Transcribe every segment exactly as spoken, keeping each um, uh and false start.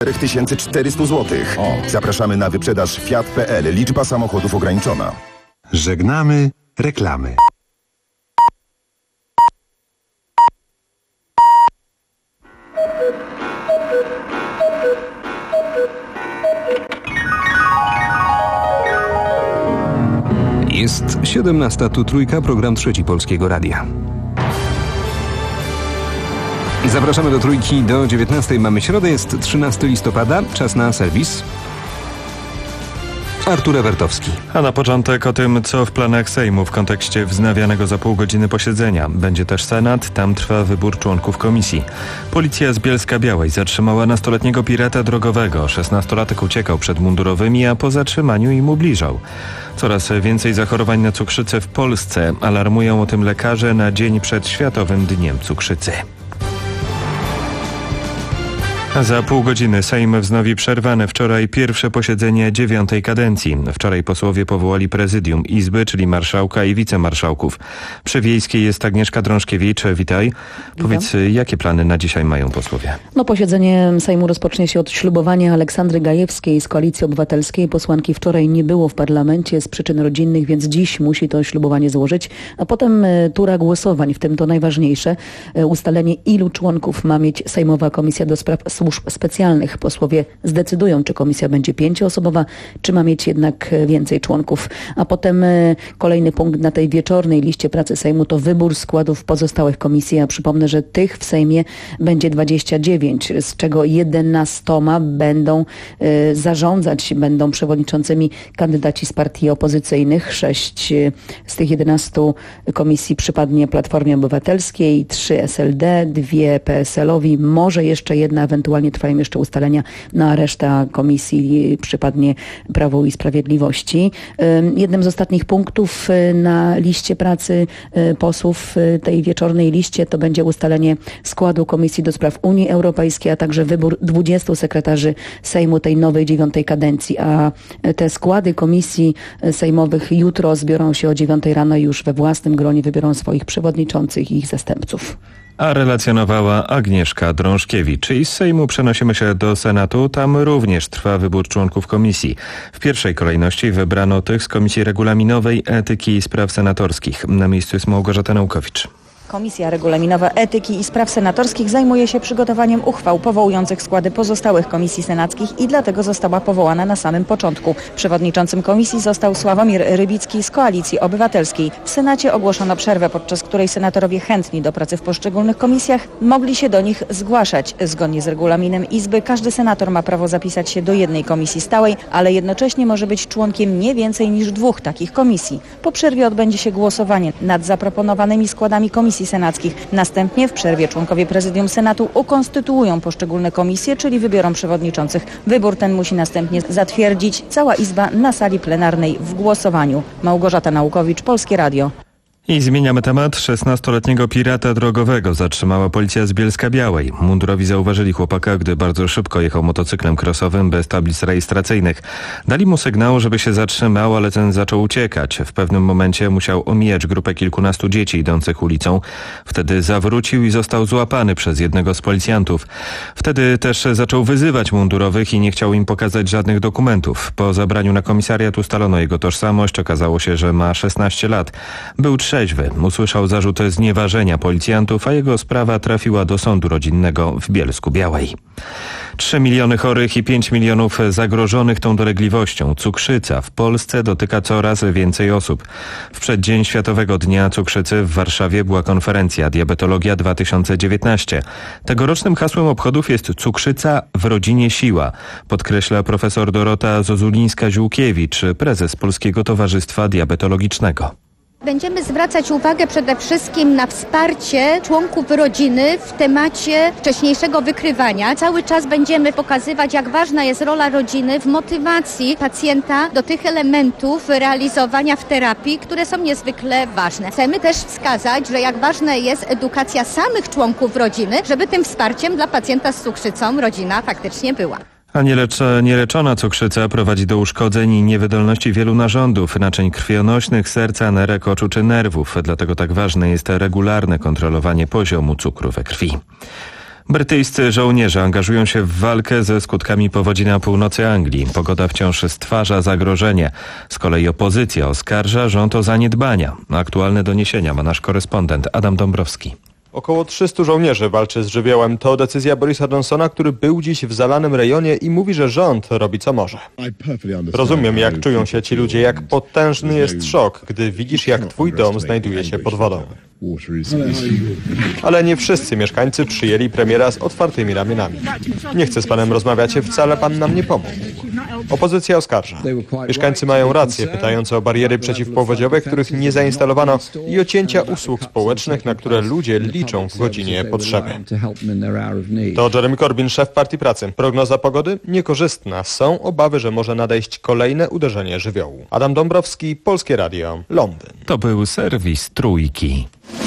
cztery tysiące czterysta złotych. Zapraszamy na wyprzedaż Fiat kropka p l. Liczba samochodów ograniczona. Żegnamy reklamy. Jest siedemnasta, tu Trójka, program Trzeci Polskiego Radia. Zapraszamy do Trójki do dziewiętnastej. Mamy środę, jest trzynastego listopada, czas na serwis. Artur Ewertowski. A na początek o tym, co w planach Sejmu w kontekście wznawianego za pół godziny posiedzenia. Będzie też Senat, tam trwa wybór członków komisji. Policja z Bielska-Białej zatrzymała nastoletniego pirata drogowego. szesnastolatek uciekał przed mundurowymi, a po zatrzymaniu im ubliżał. Coraz więcej zachorowań na cukrzycę w Polsce. Alarmują o tym lekarze na dzień przed Światowym Dniem Cukrzycy. Za pół godziny Sejm wznowi przerwane wczoraj pierwsze posiedzenie dziewiątej kadencji. Wczoraj posłowie powołali prezydium Izby, czyli marszałka i wicemarszałków. Przy Wiejskiej jest Agnieszka Drążkiewicz. Witaj. Witam. Powiedz, jakie plany na dzisiaj mają posłowie? No, posiedzenie Sejmu rozpocznie się od ślubowania Aleksandry Gajewskiej z Koalicji Obywatelskiej. Posłanki wczoraj nie było w parlamencie z przyczyn rodzinnych, więc dziś musi to ślubowanie złożyć. A potem tura głosowań, w tym to najważniejsze, ustalenie, ilu członków ma mieć Sejmowa Komisja do Spraw Służb Specjalnych. Posłowie zdecydują, czy komisja będzie pięcioosobowa, czy ma mieć jednak więcej członków. A potem kolejny punkt na tej wieczornej liście pracy Sejmu to wybór składów pozostałych komisji. Ja przypomnę, że tych w Sejmie będzie dwadzieścia dziewięć, z czego jedenastoma będą y, zarządzać, będą przewodniczącymi kandydaci z partii opozycyjnych. Sześć z tych jedenastu komisji przypadnie Platformie Obywatelskiej, trzy S L D, dwie P S L-owi, może jeszcze jedna, ewentualnie trwają jeszcze ustalenia, na reszta komisji przypadnie Prawu i Sprawiedliwości. Jednym z ostatnich punktów na liście pracy posłów, tej wieczornej liście, to będzie ustalenie składu Komisji do Spraw Unii Europejskiej, a także wybór dwudziestu sekretarzy Sejmu tej nowej dziewiątej kadencji. A te składy komisji sejmowych jutro zbiorą się o dziewiątej rano i już we własnym gronie wybiorą swoich przewodniczących i ich zastępców. A relacjonowała Agnieszka Drążkiewicz. I z Sejmu przenosimy się do Senatu. Tam również trwa wybór członków komisji. W pierwszej kolejności wybrano tych z Komisji Regulaminowej, Etyki i Spraw Senatorskich. Na miejscu jest Małgorzata Naukowicz. Komisja Regulaminowa, Etyki i Spraw Senatorskich zajmuje się przygotowaniem uchwał powołujących składy pozostałych komisji senackich i dlatego została powołana na samym początku. Przewodniczącym komisji został Sławomir Rybicki z Koalicji Obywatelskiej. W Senacie ogłoszono przerwę, podczas której senatorowie chętni do pracy w poszczególnych komisjach mogli się do nich zgłaszać. Zgodnie z regulaminem Izby każdy senator ma prawo zapisać się do jednej komisji stałej, ale jednocześnie może być członkiem nie więcej niż dwóch takich komisji. Po przerwie odbędzie się głosowanie nad zaproponowanymi składami komisji senackich. Następnie w przerwie członkowie Prezydium Senatu ukonstytuują poszczególne komisje, czyli wybiorą przewodniczących. Wybór ten musi następnie zatwierdzić cała Izba na sali plenarnej w głosowaniu. Małgorzata Naukowicz, Polskie Radio. I zmieniamy temat. szesnastoletniego pirata drogowego zatrzymała policja z Bielska-Białej. Mundurowi zauważyli chłopaka, gdy bardzo szybko jechał motocyklem crossowym bez tablic rejestracyjnych. Dali mu sygnał, żeby się zatrzymał, ale ten zaczął uciekać. W pewnym momencie musiał omijać grupę kilkunastu dzieci idących ulicą. Wtedy zawrócił i został złapany przez jednego z policjantów. Wtedy też zaczął wyzywać mundurowych i nie chciał im pokazać żadnych dokumentów. Po zabraniu na komisariat ustalono jego tożsamość. Okazało się, że ma szesnaście lat. Był trzeźwy. Usłyszał zarzut znieważenia policjantów, a jego sprawa trafiła do sądu rodzinnego w Bielsku-Białej. Trzy miliony chorych i pięć milionów zagrożonych tą dolegliwością. Cukrzyca w Polsce dotyka coraz więcej osób. W przeddzień Światowego Dnia Cukrzycy w Warszawie była konferencja Diabetologia dwa tysiące dziewiętnaście. Tegorocznym hasłem obchodów jest cukrzyca w rodzinie siła, podkreśla profesor Dorota Zozulińska-Ziółkiewicz, prezes Polskiego Towarzystwa Diabetologicznego. Będziemy zwracać uwagę przede wszystkim na wsparcie członków rodziny w temacie wcześniejszego wykrywania. Cały czas będziemy pokazywać, jak ważna jest rola rodziny w motywacji pacjenta do tych elementów realizowania w terapii, które są niezwykle ważne. Chcemy też wskazać, że jak ważna jest edukacja samych członków rodziny, żeby tym wsparciem dla pacjenta z cukrzycą rodzina faktycznie była. A nielecz- nieleczona cukrzyca prowadzi do uszkodzeń i niewydolności wielu narządów, naczyń krwionośnych, serca, nerek, oczu czy nerwów. Dlatego tak ważne jest regularne kontrolowanie poziomu cukru we krwi. Brytyjscy żołnierze angażują się w walkę ze skutkami powodzi na północy Anglii. Pogoda wciąż stwarza zagrożenie. Z kolei opozycja oskarża rząd o zaniedbania. Aktualne doniesienia ma nasz korespondent Adam Dąbrowski. Około trzystu żołnierzy walczy z żywiołem. To decyzja Borisa Johnsona, który był dziś w zalanym rejonie i mówi, że rząd robi co może. Rozumiem, jak czują się ci ludzie, jak potężny jest szok, gdy widzisz, jak twój dom znajduje się pod wodą. Ale nie wszyscy mieszkańcy przyjęli premiera z otwartymi ramionami. Nie chcę z panem rozmawiać, wcale pan nam nie pomógł. Opozycja oskarża. Mieszkańcy mają rację, pytając o bariery przeciwpowodziowe, których nie zainstalowano, i o cięcia usług społecznych, na które ludzie liczą w godzinie potrzeby. To Jeremy Corbyn, szef Partii Pracy. Prognoza pogody? Niekorzystna. Są obawy, że może nadejść kolejne uderzenie żywiołu. Adam Dąbrowski, Polskie Radio, Londyn. To był serwis Trójki.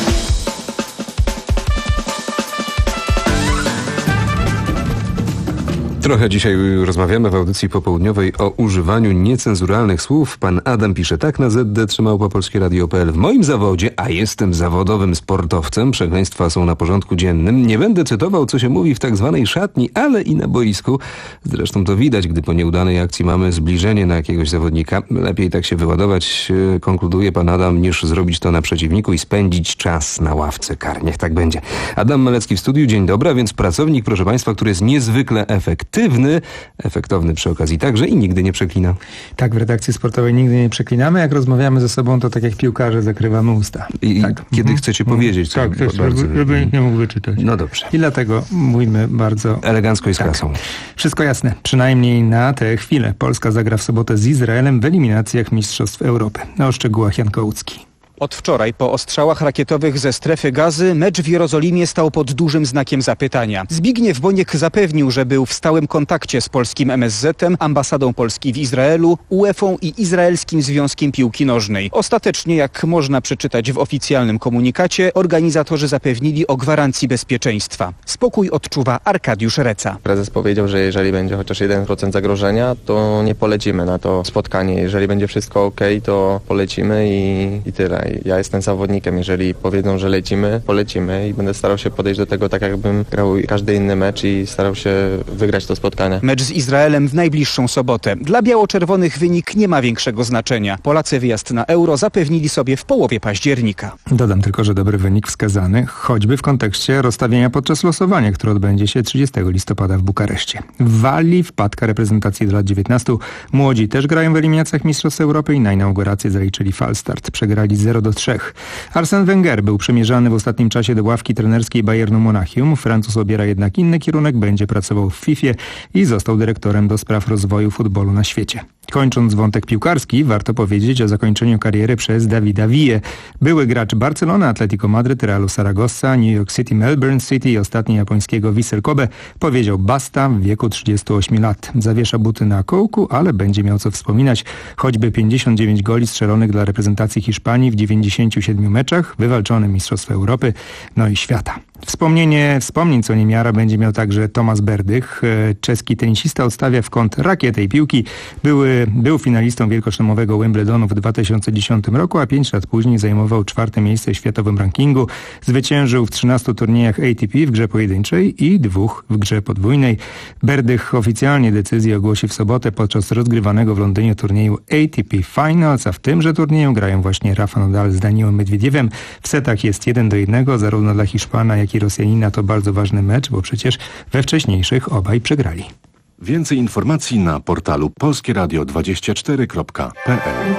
Trochę dzisiaj rozmawiamy w audycji popołudniowej o używaniu niecenzuralnych słów. Pan Adam pisze tak na zet de trzy małpa polskie radio kropka pe el. W moim zawodzie, a jestem zawodowym sportowcem, przekleństwa są na porządku dziennym. Nie będę cytował, co się mówi w tak zwanej szatni, ale i na boisku. Zresztą to widać, gdy po nieudanej akcji mamy zbliżenie na jakiegoś zawodnika. Lepiej tak się wyładować, konkluduje pan Adam, niż zrobić to na przeciwniku i spędzić czas na ławce kar. Niech tak będzie. Adam Malecki w studiu. Dzień dobry, a więc pracownik, proszę państwa, który jest niezwykle efektywny. Efektywny, efektowny przy okazji także i nigdy nie przeklina. Tak, w redakcji sportowej nigdy nie przeklinamy. Jak rozmawiamy ze sobą, to tak jak piłkarze zakrywamy usta. I tak. kiedy mhm. chcecie powiedzieć. Co tak, też, bardzo... żeby, żeby nikt nie mógł wyczytać. No dobrze. I dlatego mówimy bardzo... elegancko i z tak. klasą. Wszystko jasne. Przynajmniej na tę chwilę. Polska zagra w sobotę z Izraelem w eliminacjach Mistrzostw Europy. O szczegółach Jan Kołucki. Od wczoraj po ostrzałach rakietowych ze strefy Gazy mecz w Jerozolimie stał pod dużym znakiem zapytania. Zbigniew Boniek zapewnił, że był w stałym kontakcie z polskim em es zetem, ambasadą Polski w Izraelu, uefą i Izraelskim Związkiem Piłki Nożnej. Ostatecznie, jak można przeczytać w oficjalnym komunikacie, organizatorzy zapewnili o gwarancji bezpieczeństwa. Spokój odczuwa Arkadiusz Reca. Prezes powiedział, że jeżeli będzie chociaż jeden procent zagrożenia, to nie polecimy na to spotkanie. Jeżeli będzie wszystko ok, to polecimy i, i tyle. Ja jestem zawodnikiem, jeżeli powiedzą, że lecimy, polecimy i będę starał się podejść do tego tak, jakbym grał każdy inny mecz i starał się wygrać to spotkanie. Mecz z Izraelem w najbliższą sobotę. Dla biało-czerwonych wynik nie ma większego znaczenia. Polacy wyjazd na Euro zapewnili sobie w połowie października. Dodam tylko, że dobry wynik wskazany, choćby w kontekście rozstawienia podczas losowania, które odbędzie się trzydziestego listopada w Bukareszcie. W Walii wpadka reprezentacji do lat dziewiętnastu. Młodzi też grają w eliminacjach Mistrzostw Europy i na inaugurację zaliczyli falstart. Przegrali zero do trzech. Arsène Wenger był przymierzany w ostatnim czasie do ławki trenerskiej Bayernu Monachium. Francuz obiera jednak inny kierunek, będzie pracował w fifie i został dyrektorem do spraw rozwoju futbolu na świecie. Kończąc wątek piłkarski, warto powiedzieć o zakończeniu kariery przez Davida Villę. Były gracz Barcelony, Atletico Madryt, Realu Saragossa, New York City, Melbourne City i ostatni japońskiego Vissel Kobe powiedział basta w wieku trzydziestu ośmiu lat. Zawiesza buty na kołku, ale będzie miał co wspominać. Choćby pięćdziesiąt dziewięć goli strzelonych dla reprezentacji Hiszpanii w dziewięćdziesięciu siedmiu meczach, wywalczone Mistrzostwa Europy, no i świata. Wspomnienie wspomnień co niemiara będzie miał także Tomasz Berdych. Czeski tenisista odstawia w kąt rakietę i piłki. Były, był finalistą wielkoszlemowego Wimbledonu w dwa tysiące dziesiątym roku, a pięć lat później zajmował czwarte miejsce w światowym rankingu. Zwyciężył w trzynastu turniejach A T P w grze pojedynczej i dwóch w grze podwójnej. Berdych oficjalnie decyzję ogłosi w sobotę podczas rozgrywanego w Londynie turnieju A T P Finals, a w tymże turnieju grają właśnie Rafa Nadal z Danielem Medwiediewem. W setach jest jeden do jednego, zarówno dla Hiszpana, jak i Rosjanina to bardzo ważny mecz, bo przecież we wcześniejszych obaj przegrali. Więcej informacji na portalu polskie radio dwadzieścia cztery kropka pe el.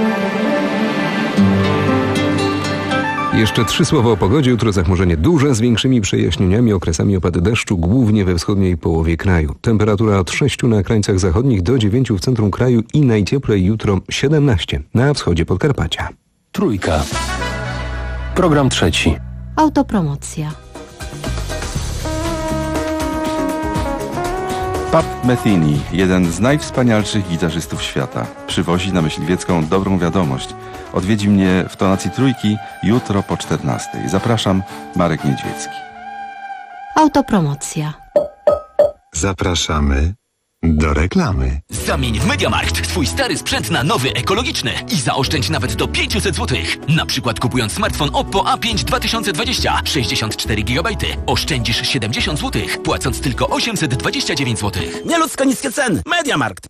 Jeszcze trzy słowa o pogodzie. Jutro zachmurzenie duże z większymi przejaśnieniami, okresami opady deszczu, głównie we wschodniej połowie kraju. Temperatura od sześciu na krańcach zachodnich do dziewięciu w centrum kraju i najcieplej jutro siedemnaście na wschodzie Podkarpacia. Trójka. Program trzeci. Autopromocja. Pat Metheny, jeden z najwspanialszych gitarzystów świata, przywozi na Myśliwiecką dobrą wiadomość. Odwiedzi mnie w tonacji trójki jutro po czternastej. Zapraszam, Marek Niedźwiecki. Autopromocja. Zapraszamy Do reklamy. Zamień w MediaMarkt twój stary sprzęt na nowy, ekologiczny i zaoszczędź nawet do pięćset złotych. Na przykład kupując smartfon Oppo A pięć dwa tysiące dwadzieścia, sześćdziesiąt cztery gigabajty, oszczędzisz siedemdziesiąt złotych, płacąc tylko osiemset dwadzieścia dziewięć złotych. Nieludzko niskie ceny. MediaMarkt.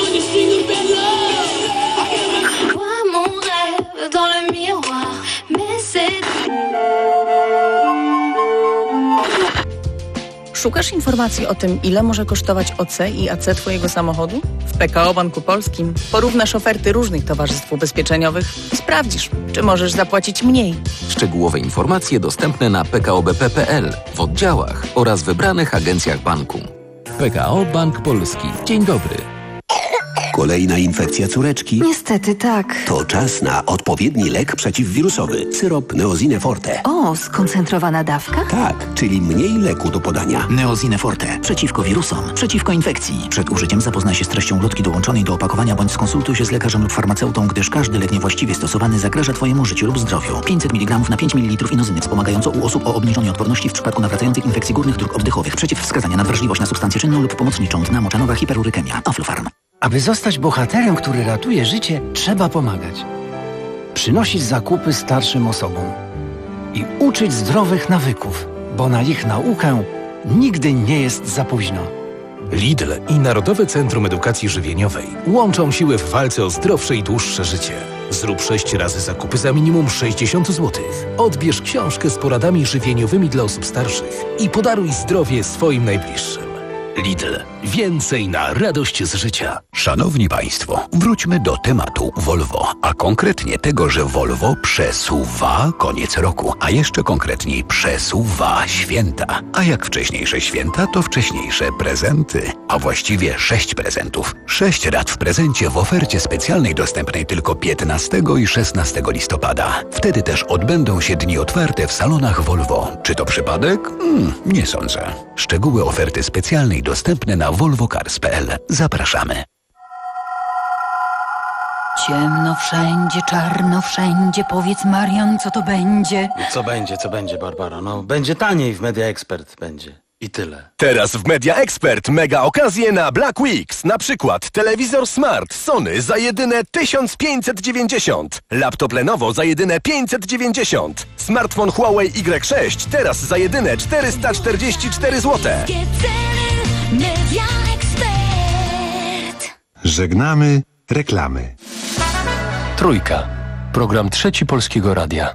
Szukasz informacji o tym, ile może kosztować O C i A C Twojego samochodu? W P K O Banku Polskim porównasz oferty różnych towarzystw ubezpieczeniowych i sprawdzisz, czy możesz zapłacić mniej. Szczegółowe informacje dostępne na p k o b p kropka p l, w oddziałach oraz wybranych agencjach banku. P K O Bank Polski. Dzień dobry. Kolejna infekcja córeczki? Niestety tak. To czas na odpowiedni lek przeciwwirusowy. Syrop Neosine Forte. O, skoncentrowana dawka? Tak, czyli mniej leku do podania. Neosine Forte. Przeciwko wirusom. Przeciwko infekcji. Przed użyciem zapoznaj się z treścią ulotki dołączonej do opakowania bądź skonsultuj się z lekarzem lub farmaceutą, gdyż każdy lek niewłaściwie stosowany zagraża Twojemu życiu lub zdrowiu. pięćset miligramów na pięć mililitrów inozyny wspomagająco u osób o obniżonej odporności w przypadku nawracających infekcji górnych dróg oddechowych. Przeciwwskazania na wrażliwość na substancję czynną lub pomocniczą. Dna moczanowa, hiperurykemia. Aflofarm. Aby zostać bohaterem, który ratuje życie, trzeba pomagać. Przynosić zakupy starszym osobom. I uczyć zdrowych nawyków, bo na ich naukę nigdy nie jest za późno. Lidl i Narodowe Centrum Edukacji Żywieniowej łączą siły w walce o zdrowsze i dłuższe życie. Zrób sześć razy zakupy za minimum sześćdziesiąt złotych. Odbierz książkę z poradami żywieniowymi dla osób starszych i podaruj zdrowie swoim najbliższym. Lidl. Więcej na radość z życia. Szanowni Państwo, wróćmy do tematu Volvo, a konkretnie tego, że Volvo przesuwa koniec roku, a jeszcze konkretniej przesuwa święta. A jak wcześniejsze święta, to wcześniejsze prezenty, a właściwie sześć prezentów. Sześć rat w prezencie w ofercie specjalnej dostępnej tylko piętnastego i szesnastego listopada. Wtedy też odbędą się dni otwarte w salonach Volvo. Czy to przypadek? Hmm, nie sądzę. Szczegóły oferty specjalnej dostępne na volvo cars kropka p l. Zapraszamy. Ciemno wszędzie, czarno wszędzie. Powiedz, Marian, co to będzie? Co będzie, co będzie, Barbara? No, będzie taniej w Media Expert, będzie. I tyle. Teraz w Media Expert mega okazje na Black Weeks. Na przykład telewizor Smart Sony za jedyne tysiąc pięćset dziewięćdziesiąt. Laptop Lenovo za jedyne pięćset dziewięćdziesiąt. Smartfon Huawei Y sześć teraz za jedyne czterysta czterdzieści cztery złote. Media Expert. Żegnamy reklamy. Trójka. Program Trzeci Polskiego Radia.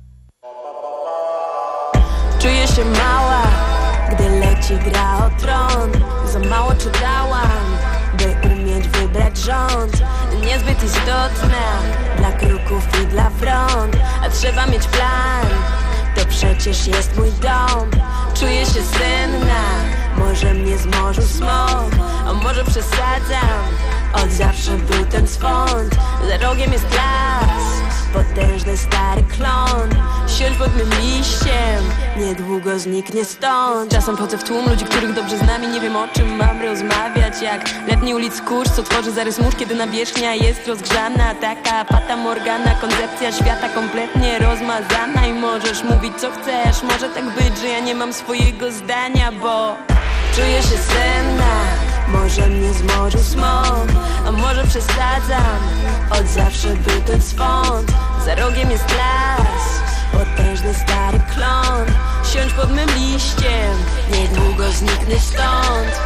Czuję się mała, gdy leci gra o tron. Za mało czytałam, by umieć wybrać rząd. Niezbyt istotna dla kruków i dla wron. A trzeba mieć plan, to przecież jest mój dom. Czuję się senna, może mnie zmorzył smok, a może przesadzam. Od zawsze był ten swąd. Za rogiem jest las, potężny stary klon. Siądź pod mym liściem, niedługo zniknie stąd. Czasem chodzę w tłum ludzi, których dobrze znam i nie wiem, o czym mam rozmawiać. Jak letni ulic kurz, co tworzy zarys mórz, kiedy nawierzchnia jest rozgrzana. Taka fata morgana, koncepcja świata kompletnie rozmazana. I możesz mówić co chcesz, może tak być, że ja nie mam swojego zdania, bo czuję się senna, może mnie zmorzył smok, a może przesadzam. Od zawsze był ten swąd. Za rogiem jest las, potężny stary klon. Siądź pod mym liściem, niedługo zniknę stąd.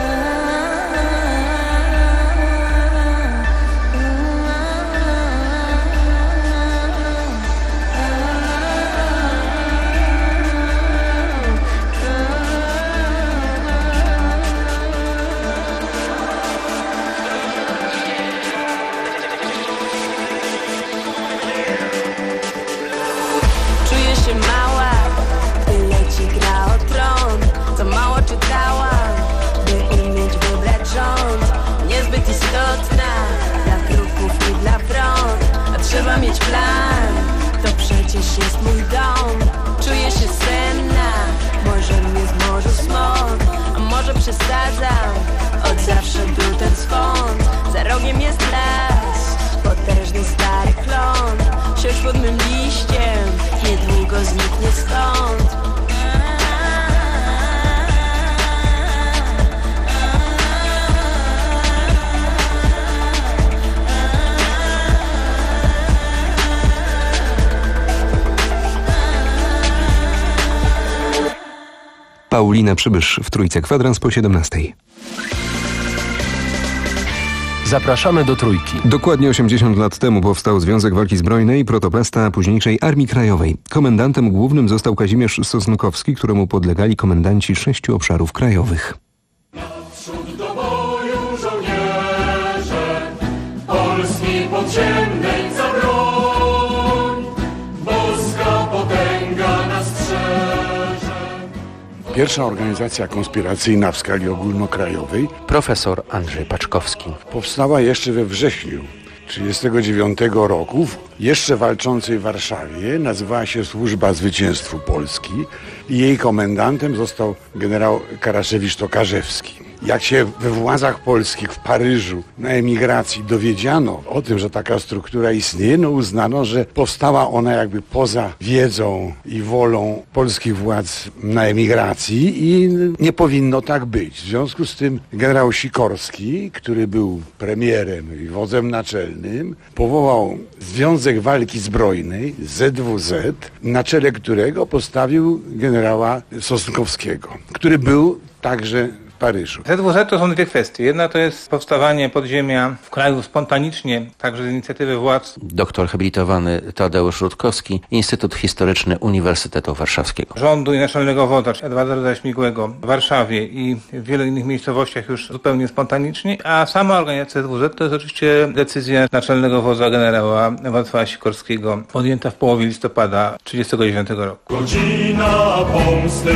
Trzeba mieć plan, to przecież jest mój dom. Czuję się senna, może mnie zmorzył smok, a może przesadzam. Od zawsze był ten swąd. Za rogiem jest las, potężny stary klon. Siądź pod mym liściem, niedługo zniknie stąd. Paulina Przybysz w Trójce Kwadrans po siedemnastej. Zapraszamy do Trójki. Dokładnie osiemdziesiąt lat temu powstał Związek Walki Zbrojnej, protoplasta późniejszej Armii Krajowej. Komendantem głównym został Kazimierz Sosnkowski, któremu podlegali komendanci sześciu obszarów krajowych. Naprzód do boju żołnierze Polski podziemnej za broń, boska potęga nas strzeże. Pierwsza organizacja konspiracyjna w skali ogólnokrajowej, profesor Andrzej Paczkowski, powstała jeszcze we wrześniu tysiąc dziewięćset trzydziestego dziewiątego roku w jeszcze walczącej Warszawie. Nazywała się Służba Zwycięstwu Polski i jej komendantem został generał Karaszewicz-Tokarzewski. Jak się we władzach polskich w Paryżu na emigracji dowiedziano o tym, że taka struktura istnieje, no uznano, że powstała ona jakby poza wiedzą i wolą polskich władz na emigracji i nie powinno tak być. W związku z tym generał Sikorski, który był premierem i wodzem naczelnym, powołał Związek Walki Zbrojnej, Z W Z, na czele którego postawił generała Sosnkowskiego, który był także Paryżu. Z W Z to są dwie kwestie. Jedna to jest powstawanie podziemia w kraju spontanicznie, także z inicjatywy władz. Doktor habilitowany Tadeusz Rutkowski, Instytut Historyczny Uniwersytetu Warszawskiego. Rządu i naczelnego wodza Edwarda Śmigłego w Warszawie i w wielu innych miejscowościach już zupełnie spontanicznie, a sama organizacja Z W Z to jest oczywiście decyzja naczelnego wodza generała Wacława Sikorskiego, podjęta w połowie listopada tysiąc dziewięćset trzydziestego dziewiątego roku. Godzina pomsty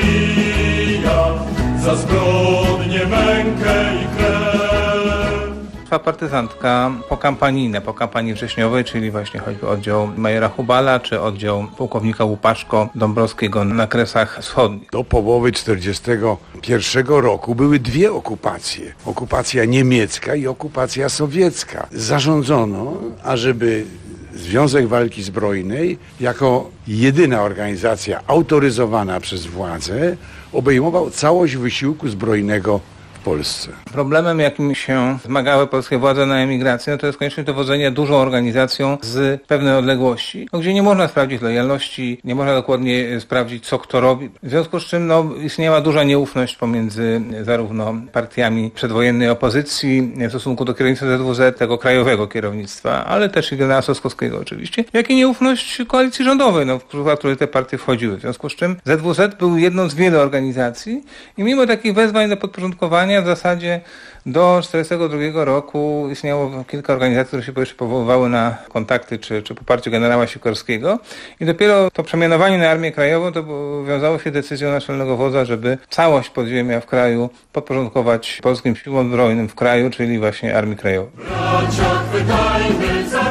wybija za zbrodnię, mękę i krew. Trwa partyzantka pokampanijna, po kampanii wrześniowej, czyli właśnie choćby oddział majora Hubala, czy oddział pułkownika Łupaszko Dąbrowskiego na Kresach Wschodnich. Do połowy tysiąc dziewięćset czterdziestego pierwszego roku były dwie okupacje. Okupacja niemiecka i okupacja sowiecka. Zarządzono, ażeby Związek Walki Zbrojnej jako jedyna organizacja autoryzowana przez władzę obejmował całość wysiłku zbrojnego w Polsce. Problemem, jakim się zmagały polskie władze na emigracji, no to jest konieczność dowodzenia dużą organizacją z pewnej odległości, no, gdzie nie można sprawdzić lojalności, nie można dokładnie sprawdzić, co kto robi. W związku z czym no, istniała duża nieufność pomiędzy zarówno partiami przedwojennej opozycji w stosunku do kierownictwa Z W Z, tego krajowego kierownictwa, ale też i generała Sosnkowskiego oczywiście, jak i nieufność koalicji rządowej, no, w której te partie wchodziły. W związku z czym Z W Z był jedną z wielu organizacji i mimo takich wezwań do podporządkowania w zasadzie do tysiąc dziewięćset czterdziestego drugiego roku istniało kilka organizacji, które się jeszcze powoływały na kontakty czy, czy poparcie generała Sikorskiego i dopiero to przemianowanie na Armię Krajową to wiązało się decyzją naczelnego wodza, żeby całość podziemia w kraju podporządkować polskim siłom zbrojnym w kraju, czyli właśnie Armii Krajowej. Bracia, chwytajmy za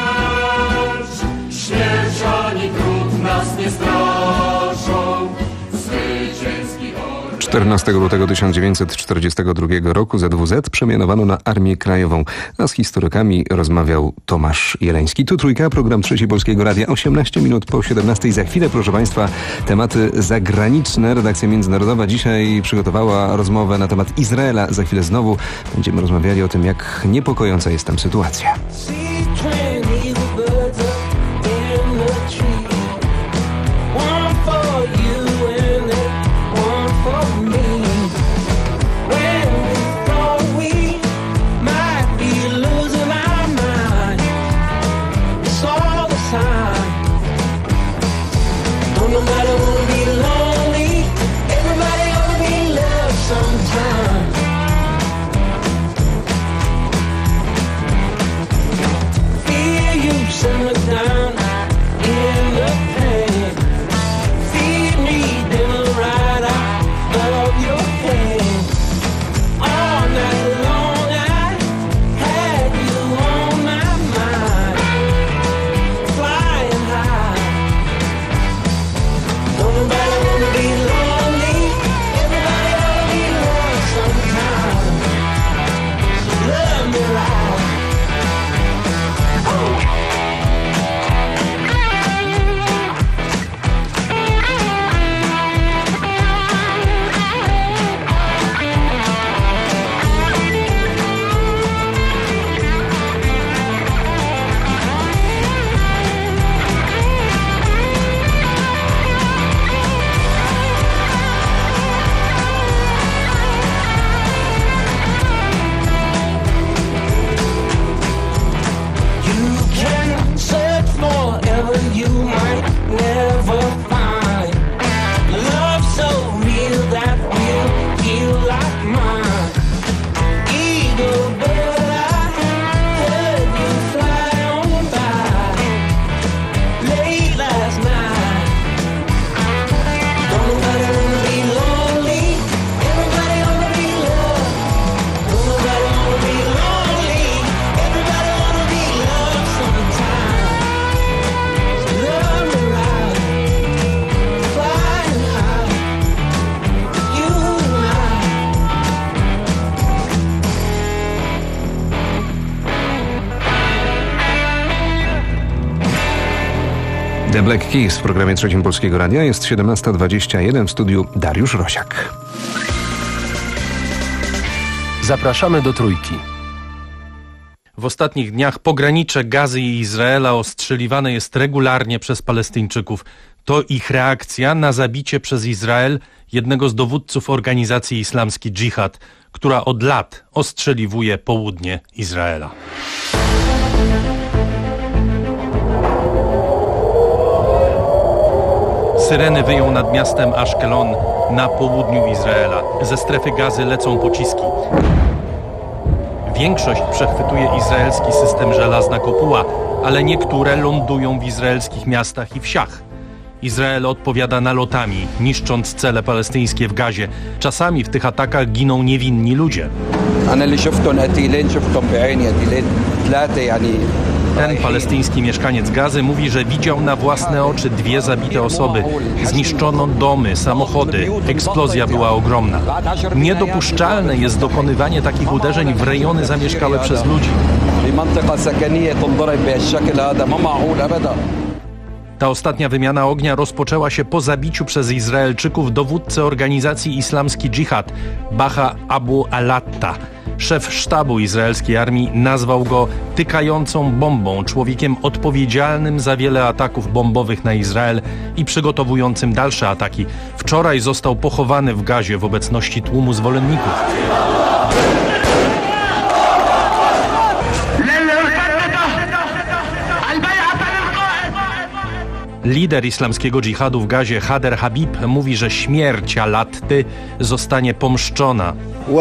miecz, śmierć ani trud nas nie straszą, zwycięski orzeł. czternastego lutego tysiąc dziewięćset czterdziestego drugiego roku Z W Z przemianowano na Armię Krajową, a z historykami rozmawiał Tomasz Jeleński. Tu Trójka, program Trzeci Polskiego Radia, osiemnaście minut po siedemnastej. Za chwilę, proszę Państwa, tematy zagraniczne. Redakcja międzynarodowa dzisiaj przygotowała rozmowę na temat Izraela. Za chwilę znowu będziemy rozmawiali o tym, jak niepokojąca jest tam sytuacja. The Black Keys w programie Trzecim Polskiego Radia. Jest siedemnasta dwadzieścia jeden, w studiu Dariusz Rosiak. Zapraszamy do Trójki. W ostatnich dniach pogranicze Gazy i Izraela ostrzeliwane jest regularnie przez Palestyńczyków. To ich reakcja na zabicie przez Izrael jednego z dowódców organizacji Islamski Dżihad, która od lat ostrzeliwuje południe Izraela. Syreny wyją nad miastem Aszkelon na południu Izraela. Ze strefy Gazy lecą pociski. Większość przechwytuje izraelski system Żelazna Kopuła, ale niektóre lądują w izraelskich miastach i wsiach. Izrael odpowiada nalotami, niszcząc cele palestyńskie w Gazie. Czasami w tych atakach giną niewinni ludzie. Ten palestyński mieszkaniec Gazy mówi, że widział na własne oczy dwie zabite osoby. Zniszczono domy, samochody. Eksplozja była ogromna. Niedopuszczalne jest dokonywanie takich uderzeń w rejony zamieszkałe przez ludzi. Ta ostatnia wymiana ognia rozpoczęła się po zabiciu przez Izraelczyków dowódcy organizacji Islamski Dżihad, Baha Abu Alatta. Szef sztabu izraelskiej armii nazwał go tykającą bombą, człowiekiem odpowiedzialnym za wiele ataków bombowych na Izrael i przygotowującym dalsze ataki. Wczoraj został pochowany w Gazie w obecności tłumu zwolenników. Lider islamskiego dżihadu w Gazie, Hader Habib, mówi, że śmierć Alatty zostanie pomszczona.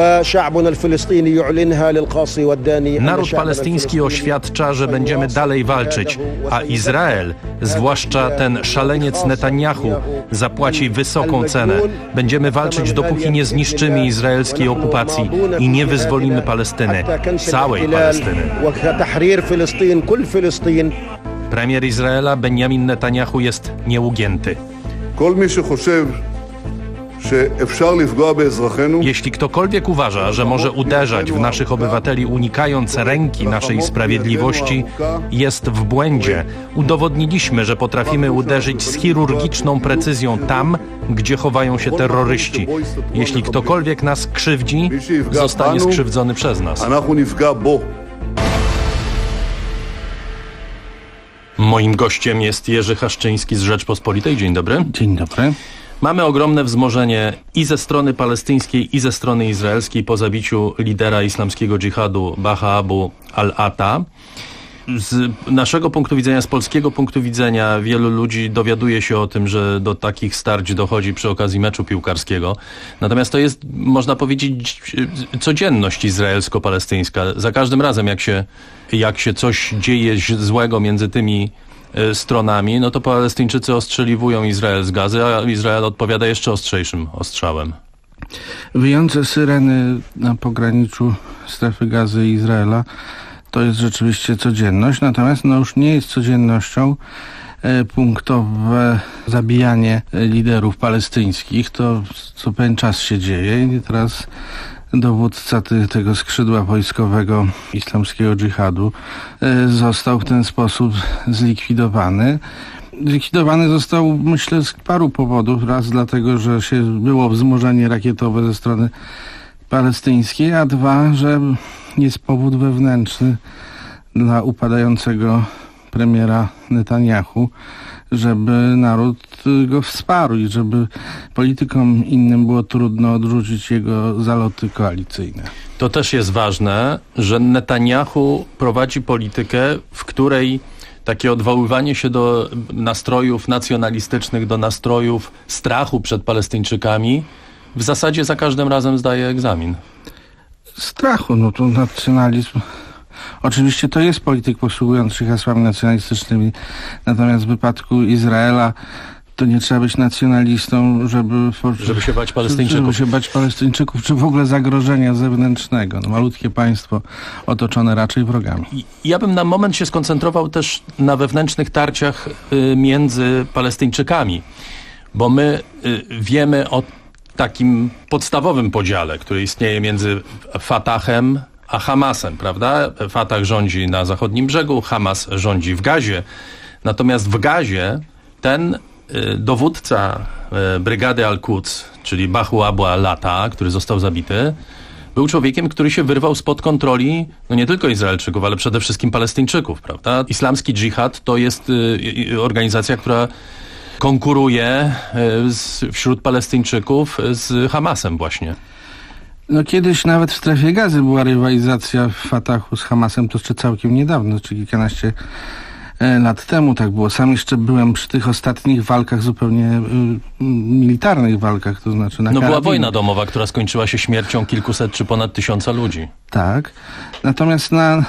Naród palestyński oświadcza, że będziemy dalej walczyć, a Izrael, zwłaszcza ten szaleniec Netanyahu, zapłaci wysoką cenę. Będziemy walczyć, dopóki nie zniszczymy izraelskiej okupacji i nie wyzwolimy Palestyny, całej Palestyny. Premier Izraela Benjamin Netanyahu jest nieugięty. Jeśli ktokolwiek uważa, że może uderzać w naszych obywateli, unikając ręki naszej sprawiedliwości, jest w błędzie. Udowodniliśmy, że potrafimy uderzyć z chirurgiczną precyzją tam, gdzie chowają się terroryści. Jeśli ktokolwiek nas krzywdzi, zostanie skrzywdzony przez nas. Moim gościem jest Jerzy Haszczyński z Rzeczpospolitej. Dzień dobry. Dzień dobry. Mamy ogromne wzmożenie i ze strony palestyńskiej, i ze strony izraelskiej po zabiciu lidera islamskiego dżihadu Baha Abu al-Atta. Z naszego punktu widzenia, z polskiego punktu widzenia, wielu ludzi dowiaduje się o tym, że do takich starć dochodzi przy okazji meczu piłkarskiego. Natomiast to jest, można powiedzieć, codzienność izraelsko-palestyńska. Za każdym razem, jak się, jak się coś dzieje złego między tymi stronami, no to Palestyńczycy ostrzeliwują Izrael z Gazy, a Izrael odpowiada jeszcze ostrzejszym ostrzałem. Wyjące syreny na pograniczu strefy Gazy i Izraela to jest rzeczywiście codzienność, natomiast no już nie jest codziennością e, punktowe zabijanie liderów palestyńskich. To co pewien czas się dzieje i teraz dowódca ty, tego skrzydła wojskowego islamskiego dżihadu e, został w ten sposób zlikwidowany. Zlikwidowany został, myślę, z paru powodów. Raz dlatego, że się było wzmożenie rakietowe ze strony palestyńskiej, a dwa, że jest powód wewnętrzny dla upadającego premiera Netanyahu, żeby naród go wsparł i żeby politykom innym było trudno odrzucić jego zaloty koalicyjne. To też jest ważne, że Netanyahu prowadzi politykę, w której takie odwoływanie się do nastrojów nacjonalistycznych, do nastrojów strachu przed Palestyńczykami w zasadzie za każdym razem zdaje egzamin. Strachu, no to nacjonalizm. Oczywiście to jest polityk posługujący się hasłami nacjonalistycznymi, natomiast w wypadku Izraela to nie trzeba być nacjonalistą, żeby... Żeby się bać Palestyńczyków. Żeby się bać Palestyńczyków, czy w ogóle zagrożenia zewnętrznego. No, malutkie państwo otoczone raczej wrogami. Ja bym na moment się skoncentrował też na wewnętrznych tarciach y, między Palestyńczykami, bo my y, wiemy o takim podstawowym podziale, który istnieje między Fatahem a Hamasem, prawda? Fatah rządzi na zachodnim brzegu, Hamas rządzi w Gazie. Natomiast w Gazie ten y, dowódca y, brygady Al-Quds, czyli Bahu Abu al-Ata, który został zabity, był człowiekiem, który się wyrwał spod kontroli no nie tylko Izraelczyków, ale przede wszystkim Palestyńczyków, prawda? Islamski dżihad to jest y, organizacja, która konkuruje y, z, wśród Palestyńczyków z Hamasem właśnie. No kiedyś nawet w strefie Gazy była rywalizacja Fatahu z Hamasem, to jeszcze całkiem niedawno, czy kilkanaście lat temu tak było. Sam jeszcze byłem przy tych ostatnich walkach, zupełnie y, militarnych walkach, to znaczy na No karabinu. była wojna domowa, która skończyła się śmiercią kilkuset czy ponad tysiąca ludzi. Tak. Natomiast na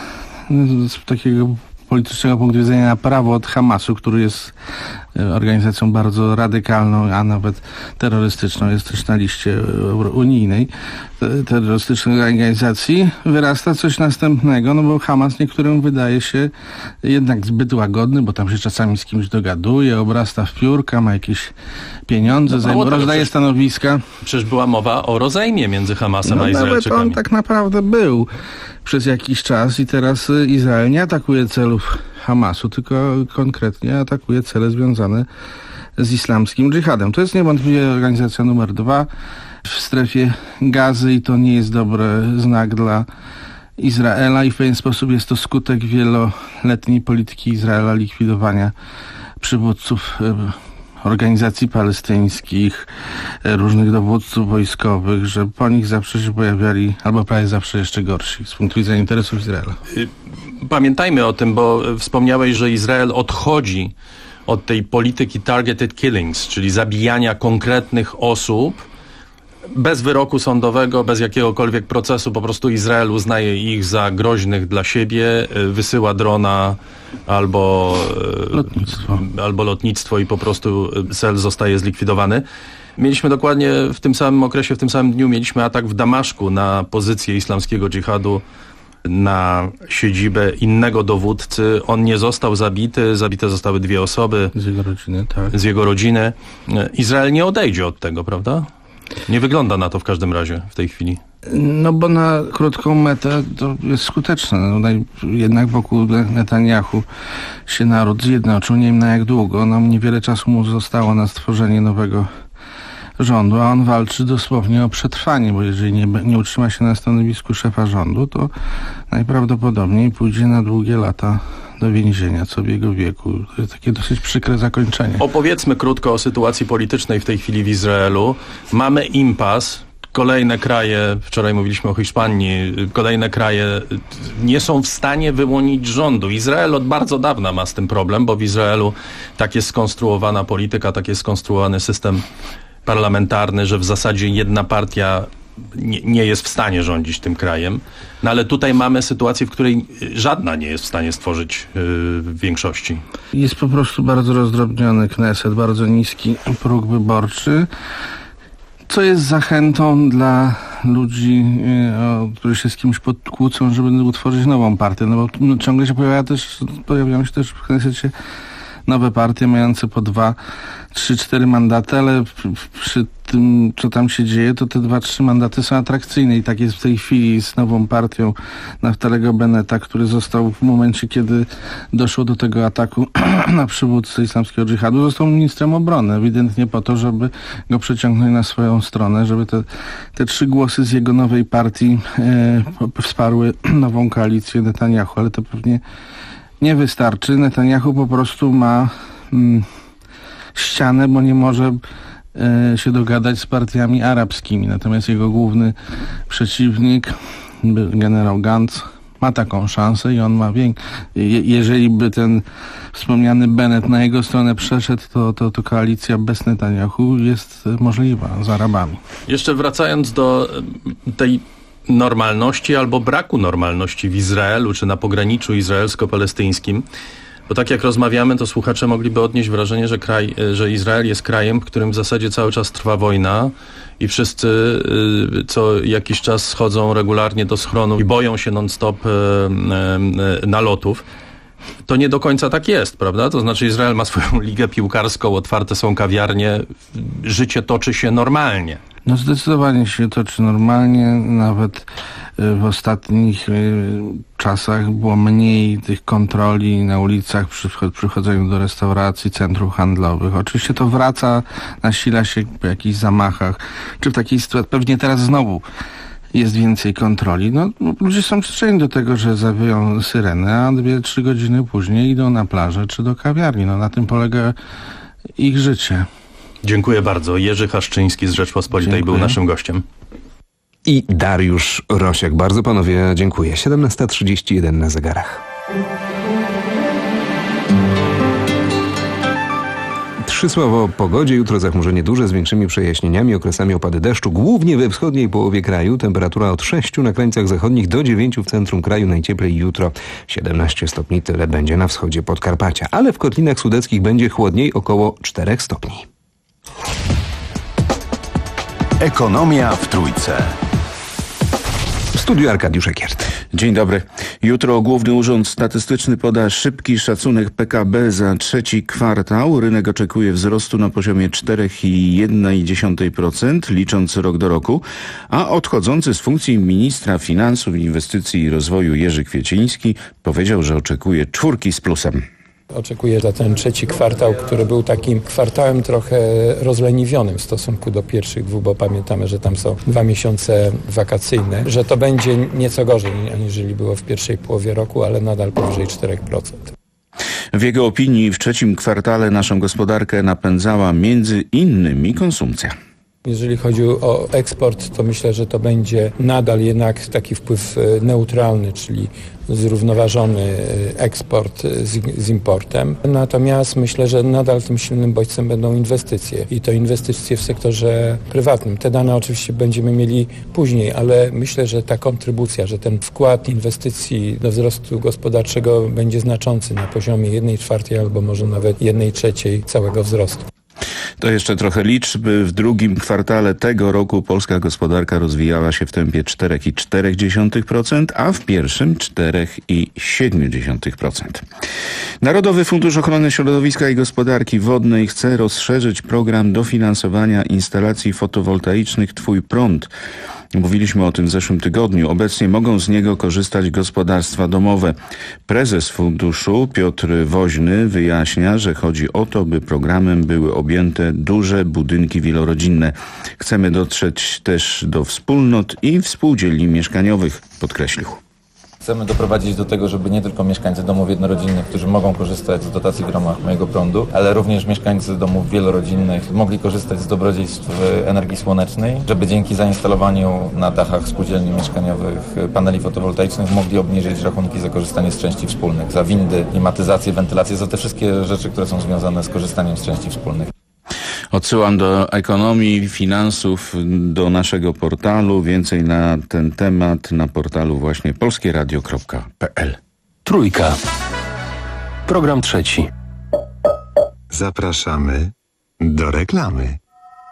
z takiego politycznego punktu widzenia na prawo od Hamasu, który jest organizacją bardzo radykalną, a nawet terrorystyczną, jest też na liście unijnej terrorystycznej organizacji, wyrasta coś następnego, no bo Hamas niektórym wydaje się jednak zbyt łagodny, bo tam się czasami z kimś dogaduje, obrasta w piórka, ma jakieś pieniądze, no, zajm- rozdaje przecież, stanowiska. Przecież była mowa o rozejmie między Hamasem no, a Izraelczykami. Nawet on tak naprawdę był przez jakiś czas i teraz Izrael nie atakuje celów Hamasu, tylko konkretnie atakuje cele związane z islamskim dżihadem. To jest niewątpliwie organizacja numer dwa w strefie Gazy i to nie jest dobry znak dla Izraela i w pewien sposób jest to skutek wieloletniej polityki Izraela likwidowania przywódców organizacji palestyńskich, różnych dowódców wojskowych, że po nich zawsze się pojawiali, albo prawie zawsze jeszcze gorsi z punktu widzenia interesów Izraela. Pamiętajmy o tym, bo wspomniałeś, że Izrael odchodzi od tej polityki targeted killings, czyli zabijania konkretnych osób bez wyroku sądowego, bez jakiegokolwiek procesu. Po prostu Izrael uznaje ich za groźnych dla siebie, wysyła drona albo lotnictwo, albo lotnictwo i po prostu cel zostaje zlikwidowany. Mieliśmy dokładnie w tym samym okresie, w tym samym dniu mieliśmy atak w Damaszku na pozycję islamskiego dżihadu, na siedzibę innego dowódcy. On nie został zabity, zabite zostały dwie osoby. Z jego rodziny, tak. Z jego rodziny. Izrael nie odejdzie od tego, prawda? Nie wygląda na to w każdym razie w tej chwili. No bo na krótką metę to jest skuteczne. No, jednak wokół Netanyahu się naród zjednoczył. Nie wiem na jak długo. No, niewiele czasu mu zostało na stworzenie nowego rządu, a on walczy dosłownie o przetrwanie, bo jeżeli nie, nie utrzyma się na stanowisku szefa rządu, to najprawdopodobniej pójdzie na długie lata do więzienia, co w jego wieku. To jest takie dosyć przykre zakończenie. Opowiedzmy krótko o sytuacji politycznej w tej chwili w Izraelu. Mamy impas. Kolejne kraje, wczoraj mówiliśmy o Hiszpanii, kolejne kraje nie są w stanie wyłonić rządu. Izrael od bardzo dawna ma z tym problem, bo w Izraelu tak jest skonstruowana polityka, tak jest skonstruowany system parlamentarny, że w zasadzie jedna partia nie, nie jest w stanie rządzić tym krajem. No ale tutaj mamy sytuację, w której żadna nie jest w stanie stworzyć yy, większości. Jest po prostu bardzo rozdrobniony Kneset, bardzo niski próg wyborczy, co jest zachętą dla ludzi, yy, którzy się z kimś podkłócą, żeby utworzyć nową partię. No bo no, ciągle się pojawia też, pojawiają się też w Knesecie nowe partie mające po dwa, trzy, cztery mandaty, ale przy tym, co tam się dzieje, to te dwa, trzy mandaty są atrakcyjne i tak jest w tej chwili z nową partią Naftalego Bennetta, który został w momencie, kiedy doszło do tego ataku na przywódcę islamskiego dżihadu, został ministrem obrony, ewidentnie po to, żeby go przeciągnąć na swoją stronę, żeby te, te trzy głosy z jego nowej partii e, wsparły nową koalicję Netanyahu, ale to pewnie nie wystarczy. Netanyahu po prostu ma mm, ścianę, bo nie może e, się dogadać z partiami arabskimi. Natomiast jego główny przeciwnik, generał Gantz, ma taką szansę i on ma większą. Je, jeżeli by ten wspomniany Bennett na jego stronę przeszedł, to, to, to koalicja bez Netanyahu jest możliwa z Arabami. Jeszcze wracając do tej normalności albo braku normalności w Izraelu, czy na pograniczu izraelsko-palestyńskim, bo tak jak rozmawiamy, to słuchacze mogliby odnieść wrażenie, że, kraj, że Izrael jest krajem, w którym w zasadzie cały czas trwa wojna i wszyscy co jakiś czas schodzą regularnie do schronu i boją się non-stop nalotów. To nie do końca tak jest, prawda? To znaczy Izrael ma swoją ligę piłkarską, otwarte są kawiarnie, życie toczy się normalnie. No zdecydowanie się toczy normalnie, nawet w ostatnich czasach było mniej tych kontroli na ulicach przy przychodzeniu do restauracji, centrów handlowych. Oczywiście to wraca, nasila się po jakichś zamachach, czy w takiej sytuacji, pewnie teraz znowu jest więcej kontroli. No, ludzie są przyzwyczajeni do tego, że zawiją syrenę, a dwie, trzy godziny później idą na plażę czy do kawiarni. No, na tym polega ich życie. Dziękuję bardzo. Jerzy Haszczyński z Rzeczpospolitej Dziękuję. Był naszym gościem. I Dariusz Rosiak. Bardzo panowie dziękuję. siedemnasta trzydzieści jeden na zegarach. Trzy słowa o pogodzie. Jutro zachmurzenie duże z większymi przejaśnieniami, okresami opady deszczu, głównie we wschodniej połowie kraju. Temperatura od sześciu na krańcach zachodnich do dziewięciu w centrum kraju. Najcieplej jutro siedemnaście stopni, tyle będzie na wschodzie Podkarpacia. Ale w Kotlinach Sudeckich będzie chłodniej, około czterech stopni. Ekonomia w Trójce. W studiu Arkadiusz Ekiert. Dzień dobry. Jutro Główny Urząd Statystyczny poda szybki szacunek P K B za trzeci kwartał. Rynek oczekuje wzrostu na poziomie cztery przecinek jeden procent, licząc rok do roku, a odchodzący z funkcji ministra finansów, inwestycji i rozwoju Jerzy Kwieciński powiedział, że oczekuje czwórki z plusem. Oczekuję za ten trzeci kwartał, który był takim kwartałem trochę rozleniwionym w stosunku do pierwszych dwóch, bo pamiętamy, że tam są dwa miesiące wakacyjne, że to będzie nieco gorzej, aniżeli było w pierwszej połowie roku, ale nadal powyżej czterech procent. W jego opinii w trzecim kwartale naszą gospodarkę napędzała między innymi konsumpcja. Jeżeli chodzi o eksport, to myślę, że to będzie nadal jednak taki wpływ neutralny, czyli zrównoważony eksport z, z importem. Natomiast myślę, że nadal tym silnym bodźcem będą inwestycje i to inwestycje w sektorze prywatnym. Te dane oczywiście będziemy mieli później, ale myślę, że ta kontrybucja, że ten wkład inwestycji do wzrostu gospodarczego będzie znaczący na poziomie jednej czwartej albo może nawet jednej trzeciej całego wzrostu. To jeszcze trochę liczby. W drugim kwartale tego roku polska gospodarka rozwijała się w tempie cztery przecinek cztery procent, a w pierwszym cztery przecinek siedem procent. Narodowy Fundusz Ochrony Środowiska i Gospodarki Wodnej chce rozszerzyć program dofinansowania instalacji fotowoltaicznych Twój prąd. Mówiliśmy o tym w zeszłym tygodniu. Obecnie mogą z niego korzystać gospodarstwa domowe. Prezes funduszu Piotr Woźny wyjaśnia, że chodzi o to, by programem były objęte duże budynki wielorodzinne. Chcemy dotrzeć też do wspólnot i współdzielni mieszkaniowych, podkreślił. Chcemy doprowadzić do tego, żeby nie tylko mieszkańcy domów jednorodzinnych, którzy mogą korzystać z dotacji w ramach Mojego Prądu, ale również mieszkańcy domów wielorodzinnych mogli korzystać z dobrodziejstw energii słonecznej, żeby dzięki zainstalowaniu na dachach spółdzielni mieszkaniowych paneli fotowoltaicznych mogli obniżyć rachunki za korzystanie z części wspólnych, za windy, klimatyzację, wentylację, za te wszystkie rzeczy, które są związane z korzystaniem z części wspólnych. Odsyłam do ekonomii, finansów, do naszego portalu. Więcej na ten temat na portalu właśnie polskieradio kropka p l. Trójka. Program trzeci. Zapraszamy do reklamy.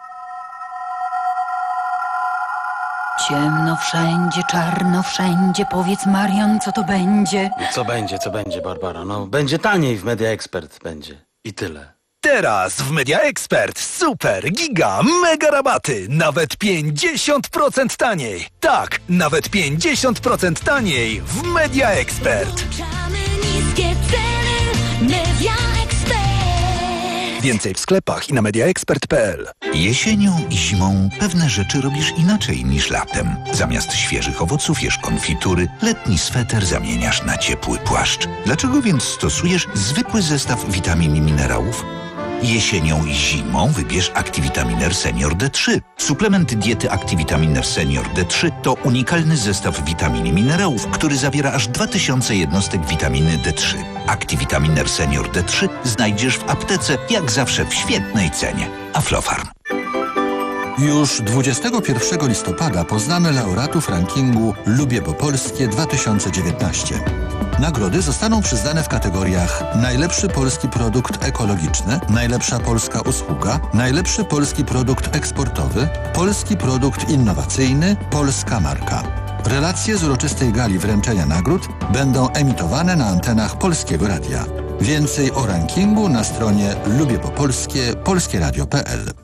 Ciemno wszędzie, czarno wszędzie. Powiedz, Marian, co to będzie? Co będzie, co będzie, Barbara? No, będzie taniej w Media Expert, będzie. I tyle. Teraz w Media Expert super, giga, mega rabaty, nawet pięćdziesiąt procent taniej. Tak, nawet pięćdziesiąt procent taniej w Media Expert. Niskie ceny, Media Expert. Więcej w sklepach i na mediaexpert kropka p l. Jesienią i zimą pewne rzeczy robisz inaczej niż latem. Zamiast świeżych owoców jesz konfitury, letni sweter zamieniasz na ciepły płaszcz. Dlaczego więc stosujesz zwykły zestaw witamin i minerałów? Jesienią i zimą wybierz Activitaminer Senior D trzy. Suplement diety Activitaminer Senior D trzy to unikalny zestaw witamin i minerałów, który zawiera aż dwa tysiące jednostek witaminy D trzy. Activitaminer Senior D trzy znajdziesz w aptece, jak zawsze w świetnej cenie. Aflofarm. Już dwudziestego pierwszego listopada poznamy laureatów rankingu Lubię Bo Polskie dwa tysiące dziewiętnaście. Nagrody zostaną przyznane w kategoriach najlepszy polski produkt ekologiczny, najlepsza polska usługa, najlepszy polski produkt eksportowy, polski produkt innowacyjny, polska marka. Relacje z uroczystej gali wręczenia nagród będą emitowane na antenach Polskiego Radia. Więcej o rankingu na stronie lubię bo polskie polskieradio kropka p l.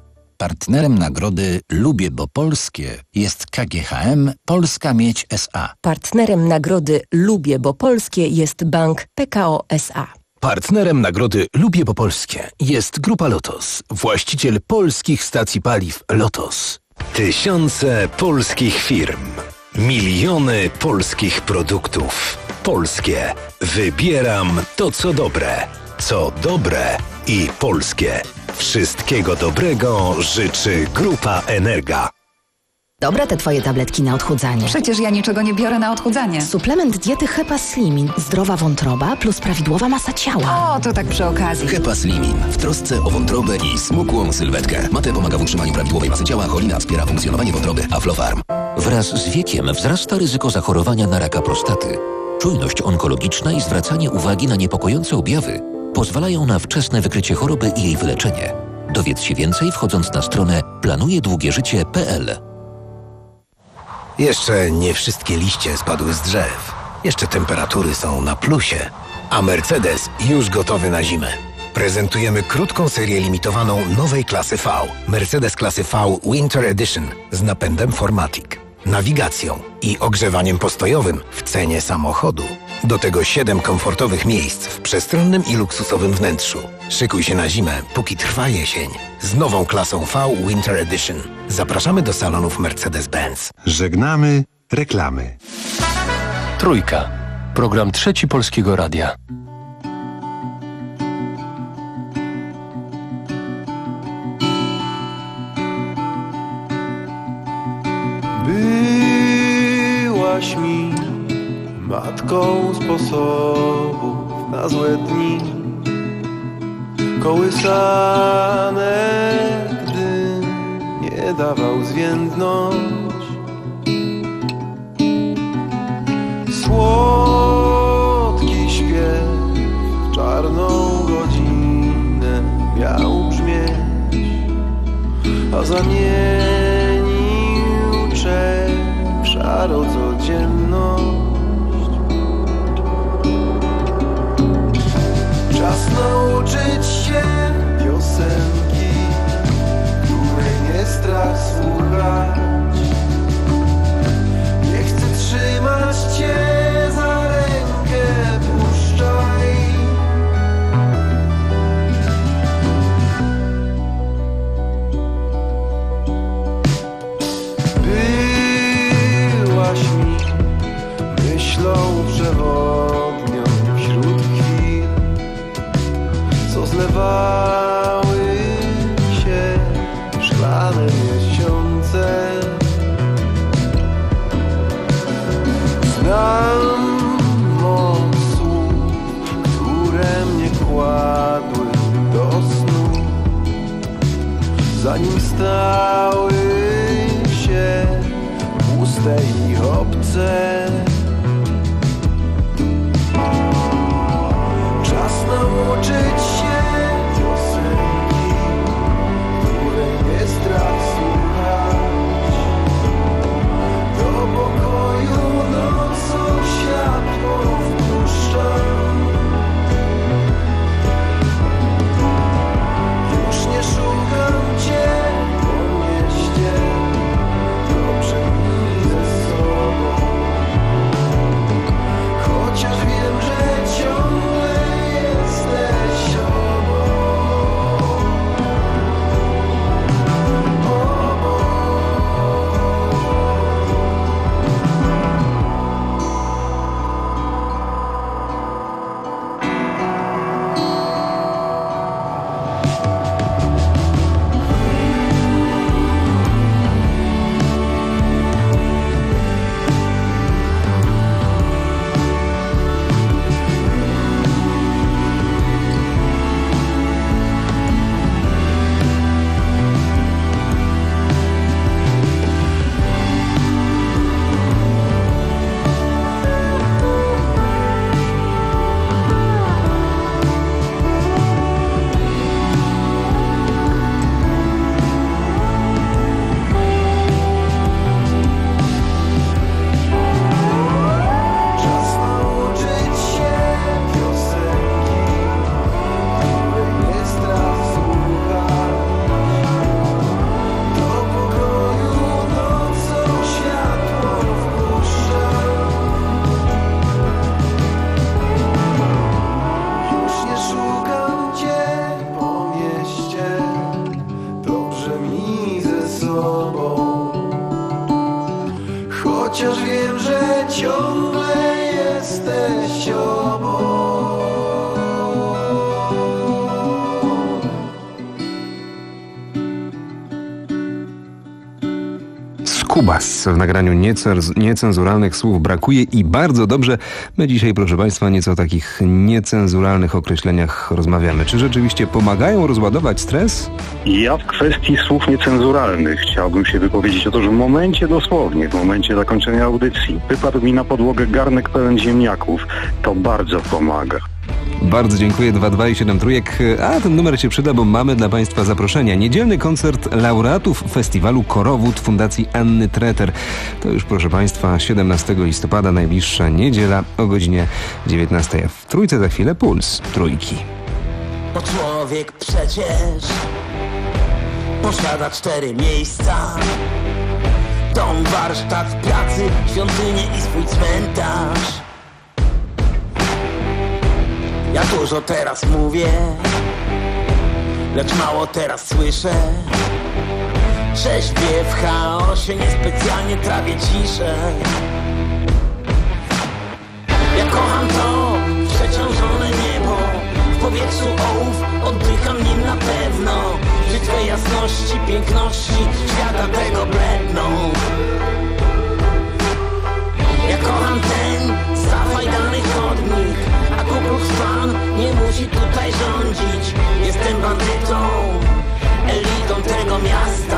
Partnerem nagrody Lubię, bo polskie jest K G H M Polska Miedź S A. Partnerem nagrody Lubię, bo polskie jest Bank P K O S A. Partnerem nagrody Lubię, bo polskie jest Grupa Lotos, właściciel polskich stacji paliw Lotos. Tysiące polskich firm, miliony polskich produktów. Polskie. Wybieram to, co dobre. Co dobre i polskie. Wszystkiego dobrego życzy Grupa Energa. Dobre te twoje tabletki na odchudzanie. Przecież ja niczego nie biorę na odchudzanie. Suplement diety Hepa Slimin. Zdrowa wątroba plus prawidłowa masa ciała. O, to tak przy okazji. Hepa Slimin. W trosce o wątrobę i smukłą sylwetkę. Mate pomaga w utrzymaniu prawidłowej masy ciała, cholina wspiera funkcjonowanie wątroby, Aflofarm. Wraz z wiekiem wzrasta ryzyko zachorowania na raka prostaty. Czujność onkologiczna i zwracanie uwagi na niepokojące objawy pozwalają na wczesne wykrycie choroby i jej wyleczenie. Dowiedz się więcej wchodząc na stronę planujedługieżycie kropka p l. Jeszcze nie wszystkie liście spadły z drzew. Jeszcze temperatury są na plusie. A Mercedes już gotowy na zimę. Prezentujemy krótką serię limitowaną nowej klasy V. Mercedes klasy V Winter Edition z napędem cztery matic, nawigacją i ogrzewaniem postojowym w cenie samochodu. Do tego siedem komfortowych miejsc w przestronnym i luksusowym wnętrzu. Szykuj się na zimę, póki trwa jesień. Z nową klasą V Winter Edition. Zapraszamy do salonów Mercedes-Benz. Żegnamy reklamy. Trójka. Program Trzeci Polskiego Radia. Byłaś mi matką sposobów na złe dni, kołysane, gdy nie dawał zwiędność. Słodki śpiew w czarną godzinę miał brzmieć, a zamienił czek w szarą codzienność. Czas nauczyć się piosenki, której nie strach słuchać. Nie chcę trzymać cię za rękę, puszczaj. Byłaś mi jesteś obok. Kubas w nagraniu niecenz- niecenzuralnych słów brakuje i bardzo dobrze. My dzisiaj, proszę Państwa, nieco o takich niecenzuralnych określeniach rozmawiamy. Czy rzeczywiście pomagają rozładować stres? Ja w kwestii słów niecenzuralnych chciałbym się wypowiedzieć o to, że w momencie dosłownie, w momencie zakończenia audycji wypadł mi na podłogę garnek pełen ziemniaków. To bardzo pomaga. Bardzo dziękuję. dwa dwa i siedem trójek. A ten numer się przyda, bo mamy dla Państwa zaproszenia. Niedzielny koncert laureatów Festiwalu Korowód Fundacji Anny Treter. To już, proszę Państwa, siedemnastego listopada, najbliższa niedziela o godzinie dziewiętnastej. W Trójce za chwilę Puls Trójki. Bo człowiek przecież posiada cztery miejsca: dom, warsztat, pracy, świątynię i swój cmentarz. Ja dużo teraz mówię, lecz mało teraz słyszę. Trzeźwie w chaosie, niespecjalnie trawię ciszę. Ja kocham to przeciążone niebo, w powietrzu ołów, oddycham nim na pewno. Przy twej jasności, piękności, świata tego bledną. Ja kocham ten zafajdany chodnik, a Ku Klux Klan nie musi tutaj rządzić. Jestem bandytą, elitą tego miasta.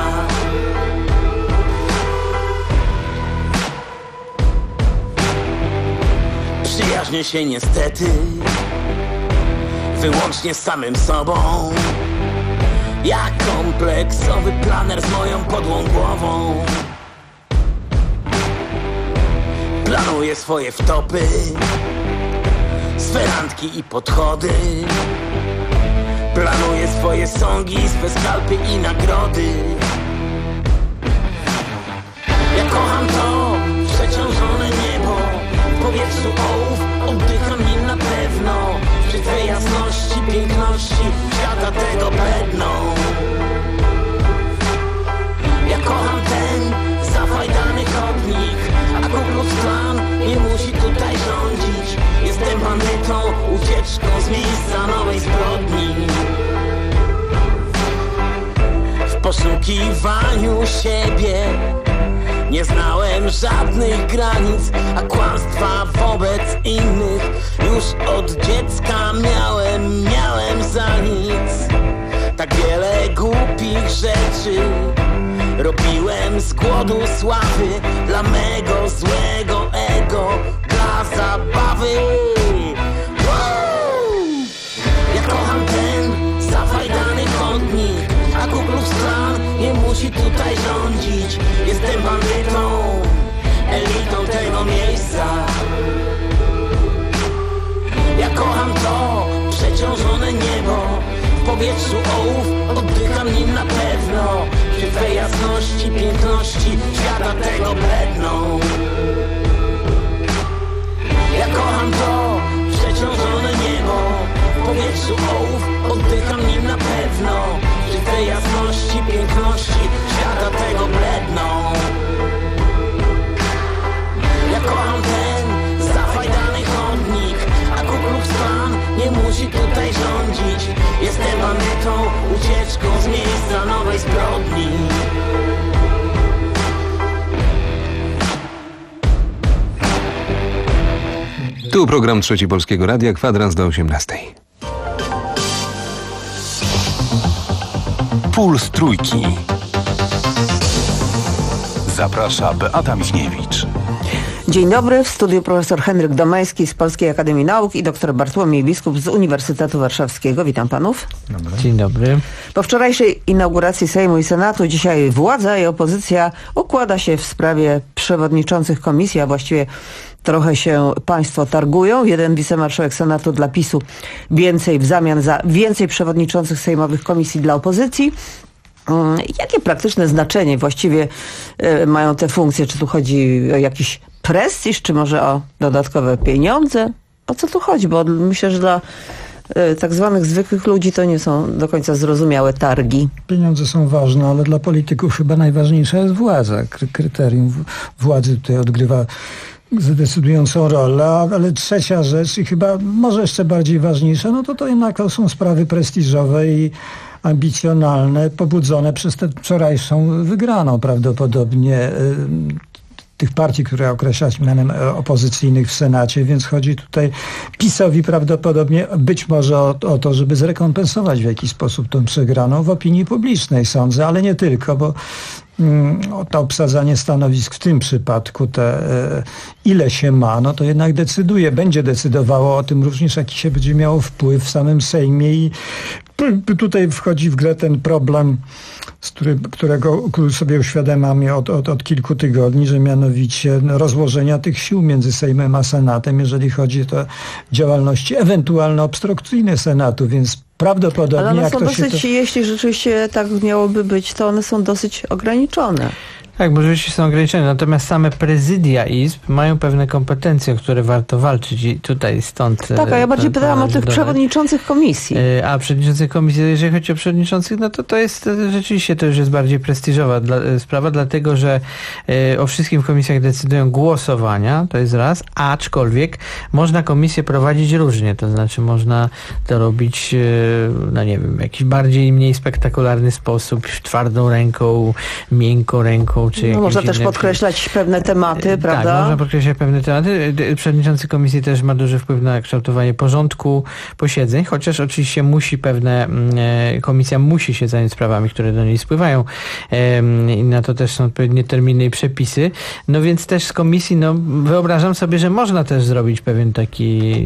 Przyjaźnię się niestety wyłącznie z samym sobą. Jak kompleksowy planer z moją podłą głową. Planuję swoje wtopy, swe randki i podchody. Planuję swoje sągi, swe skalpy i nagrody. Ja kocham to przeciążone niebo, w powietrzu ołów, oddycham nim na pewno. Przy twej jasności, piękności, świata tego bledną. Ja kocham ten zafajdany chodnik, a Ku Klux Klan nie musi tutaj rządzić. Jestem bandytą, ucieczką z miejsca nowej zbrodni. W poszukiwaniu siebie nie znałem żadnych granic, a kłamstwa wobec innych już od dziecka miałem, miałem za nic. Tak wiele głupich rzeczy robiłem z głodu sławy, dla mego złego ego, dla zabawy. Wow! Ja kocham ten zafajdany chodnik, a Ku Klux Klan nie musi tutaj rządzić. Jestem bandytą, elitą tego miejsca. Ja kocham to przeciążone niebo, w powietrzu ołów, oddycham nim na pewno. Przy twej jasności, piękności, świata tego bledną. Ja kocham to przeciążone niebo, w powietrzu ołów, oddycham nim na pewno. Przy twej jasności, piękności, świata tego bledną. Ja kocham ten zafajdany chodnik, a Ku Klux Klan nie musi tutaj rządzić. Jestem bandytą, ucieczką z miejsca nowej zbrodni. Tu program Trzeci Polskiego Radia, kwadrans do osiemnastej. Puls Trójki. Zaprasza Beata Michniewicz. Dzień dobry, w studiu profesor Henryk Domański z Polskiej Akademii Nauk i dr Bartłomiej Biskup z Uniwersytetu Warszawskiego. Witam panów. Dobry. Dzień dobry. Po wczorajszej inauguracji Sejmu i Senatu dzisiaj władza i opozycja układa się w sprawie przewodniczących komisji, a właściwie trochę się państwo targują. Jeden wicemarszałek Senatu dla PiSu więcej w zamian za więcej przewodniczących sejmowych komisji dla opozycji. Jakie praktyczne znaczenie właściwie mają te funkcje? Czy tu chodzi o jakiś prestiż, czy może o dodatkowe pieniądze? O co tu chodzi? Bo myślę, że dla tak zwanych zwykłych ludzi to nie są do końca zrozumiałe targi. Pieniądze są ważne, ale dla polityków chyba najważniejsza jest władza. Kryterium władzy tutaj odgrywa decydującą rolę, ale trzecia rzecz i chyba może jeszcze bardziej ważniejsza, no to to jednak to są sprawy prestiżowe i ambicjonalne, pobudzone przez tę wczorajszą wygraną prawdopodobnie tych partii, które określać mianem opozycyjnych w Senacie, więc chodzi tutaj PiS-owi prawdopodobnie być może o, o to, żeby zrekompensować w jakiś sposób tą przegraną w opinii publicznej, sądzę, ale nie tylko, bo mm, to obsadzanie stanowisk w tym przypadku, te, e, ile się ma, no to jednak decyduje, będzie decydowało o tym również, jaki się będzie miało wpływ w samym Sejmie i p- tutaj wchodzi w grę ten problem, z który, którego sobie uświadamiam od, od, od kilku tygodni, że mianowicie rozłożenia tych sił między Sejmem a Senatem, jeżeli chodzi o działalności ewentualne obstrukcyjne Senatu, więc prawdopodobnie... Ale one jak są to dosyć, się to... jeśli rzeczywiście tak miałoby być, to one są dosyć ograniczone. Tak, bo rzeczywiście są ograniczone, natomiast same prezydia izb mają pewne kompetencje, o które warto walczyć i tutaj stąd... Tak, a ja bardziej to, pytałam to o tych dodać. przewodniczących komisji. A przewodniczących komisji, jeżeli chodzi o przewodniczących, no to to jest rzeczywiście, to już jest bardziej prestiżowa dla, sprawa, dlatego, że e, o wszystkim w komisjach decydują głosowania, to jest raz, aczkolwiek można komisję prowadzić różnie, to znaczy można to robić, e, no nie wiem, w jakiś bardziej mniej spektakularny sposób, twardą ręką, miękką ręką, czy no, można innym... też podkreślać pewne tematy, prawda? Tak, można podkreślać pewne tematy. Przewodniczący komisji też ma duży wpływ na kształtowanie porządku posiedzeń, chociaż oczywiście musi pewne, komisja musi się zająć sprawami, które do niej spływają i na to też są odpowiednie terminy i przepisy. No więc też z komisji, no wyobrażam sobie, że można też zrobić pewien taki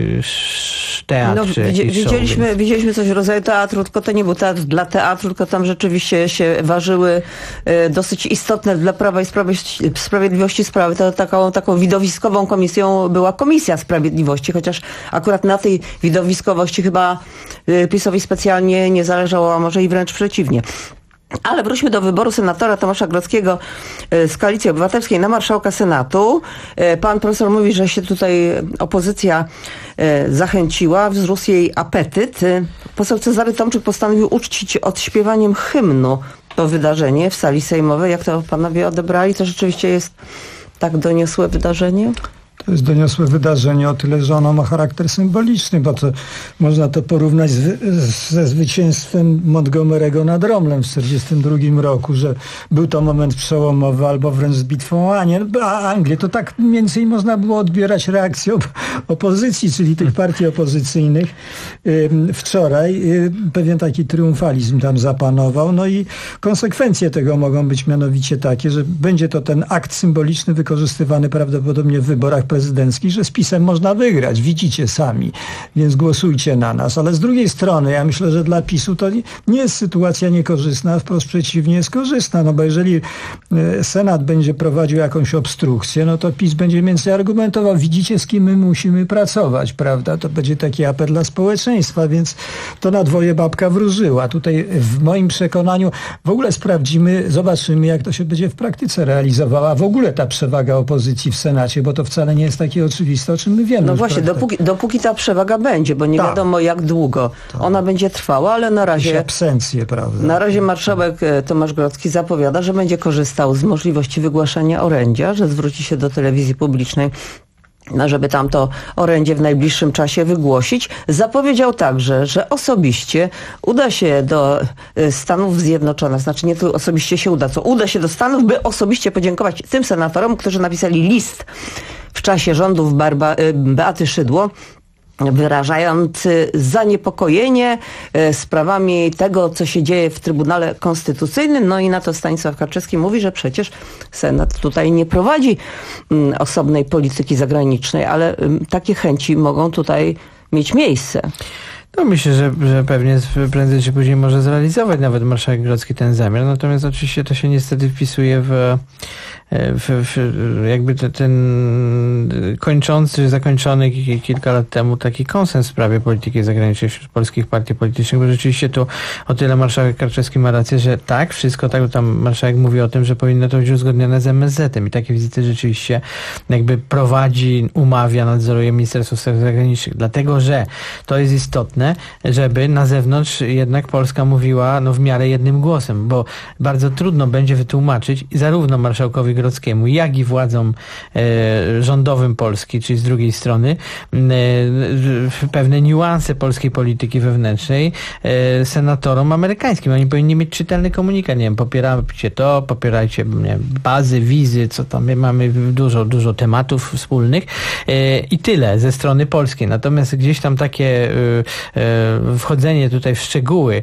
teatr, no, czy jakiś widzieliśmy, show, widzieliśmy coś w rodzaju teatru, tylko to nie był teatr dla teatru, tylko tam rzeczywiście się ważyły e, dosyć istotne dla Prawa i Sprawiedliwości sprawy. To taką, taką widowiskową komisją była Komisja Sprawiedliwości, chociaż akurat na tej widowiskowości chyba e, PiS-owi specjalnie nie zależało, a może i wręcz przeciwnie. Ale wróćmy do wyboru senatora Tomasza Grodzkiego z Koalicji Obywatelskiej na marszałka Senatu. Pan profesor mówi, że się tutaj opozycja zachęciła, wzrósł jej apetyt. Poseł Cezary Tomczyk postanowił uczcić odśpiewaniem hymnu to wydarzenie w sali sejmowej. Jak to panowie odebrali? To rzeczywiście jest tak doniosłe wydarzenie? To jest doniosłe wydarzenie o tyle, że ono ma charakter symboliczny, bo to można to porównać z, z, ze zwycięstwem Montgomery'ego nad Romlem w tysiąc dziewięćset czterdziestym drugim roku, że był to moment przełomowy albo wręcz z bitwą o Anię, a Anglię. To tak mniej więcej można było odbierać reakcję op- opozycji, czyli tych partii opozycyjnych. Wczoraj pewien taki triumfalizm tam zapanował, no i konsekwencje tego mogą być mianowicie takie, że będzie to ten akt symboliczny wykorzystywany prawdopodobnie w wyborach prezydenckich, że z PiS-em można wygrać. Widzicie sami, więc głosujcie na nas. Ale z drugiej strony, ja myślę, że dla PiS-u to nie jest sytuacja niekorzystna, wprost przeciwnie, jest korzystna, no bo jeżeli Senat będzie prowadził jakąś obstrukcję, no to PiS będzie więcej argumentował. Widzicie, z kim my musimy pracować, prawda? To będzie taki apel dla społeczeństwa, więc to na dwoje babka wróżyła. Tutaj w moim przekonaniu w ogóle sprawdzimy, zobaczymy, jak to się będzie w praktyce realizowała. W ogóle ta przewaga opozycji w Senacie, bo to wcale nie jest takie oczywiste, o czym my wiemy. No właśnie, dopóki, dopóki ta przewaga będzie, bo nie tak. wiadomo jak długo tak. ona będzie trwała, ale na razie absencje, prawda? Na razie marszałek Tomasz Grodzki zapowiada, że będzie korzystał z możliwości wygłaszania orędzia, że zwróci się do telewizji publicznej, no, żeby tam to orędzie w najbliższym czasie wygłosić. Zapowiedział także, że osobiście uda się do Stanów Zjednoczonych, znaczy nie tylko osobiście się uda, co uda się do Stanów, by osobiście podziękować tym senatorom, którzy napisali list w czasie rządów Barba, Beaty Szydło, wyrażając zaniepokojenie sprawami tego, co się dzieje w Trybunale Konstytucyjnym. No i na to Stanisław Karczewski mówi, że przecież Senat tutaj nie prowadzi osobnej polityki zagranicznej, ale takie chęci mogą tutaj mieć miejsce. No myślę, że, że pewnie prędzej czy później może zrealizować nawet marszałek Grodzki ten zamiar. Natomiast oczywiście to się niestety wpisuje w, w, w jakby te, ten kończący, zakończony kilka lat temu taki konsens w sprawie polityki zagranicznej wśród polskich partii politycznych, bo rzeczywiście tu o tyle marszałek Karczewski ma rację, że tak, wszystko tak, tam marszałek mówi o tym, że powinno to być uzgodnione z M S Z-em i takie wizyty rzeczywiście jakby prowadzi, umawia, nadzoruje Ministerstwo Spraw Zagranicznych, dlatego że to jest istotne, żeby na zewnątrz jednak Polska mówiła no w miarę jednym głosem, bo bardzo trudno będzie wytłumaczyć zarówno marszałkowi Grodzkiemu, jak i władzom e, rządowym Polski, czyli z drugiej strony, e, pewne niuanse polskiej polityki wewnętrznej e, senatorom amerykańskim. Oni powinni mieć czytelny komunikat, nie wiem, popierajcie to, popierajcie nie wiem, bazy, wizy, co tam, my mamy dużo, dużo tematów wspólnych e, i tyle ze strony polskiej. Natomiast gdzieś tam takie e, e, wchodzenie tutaj w szczegóły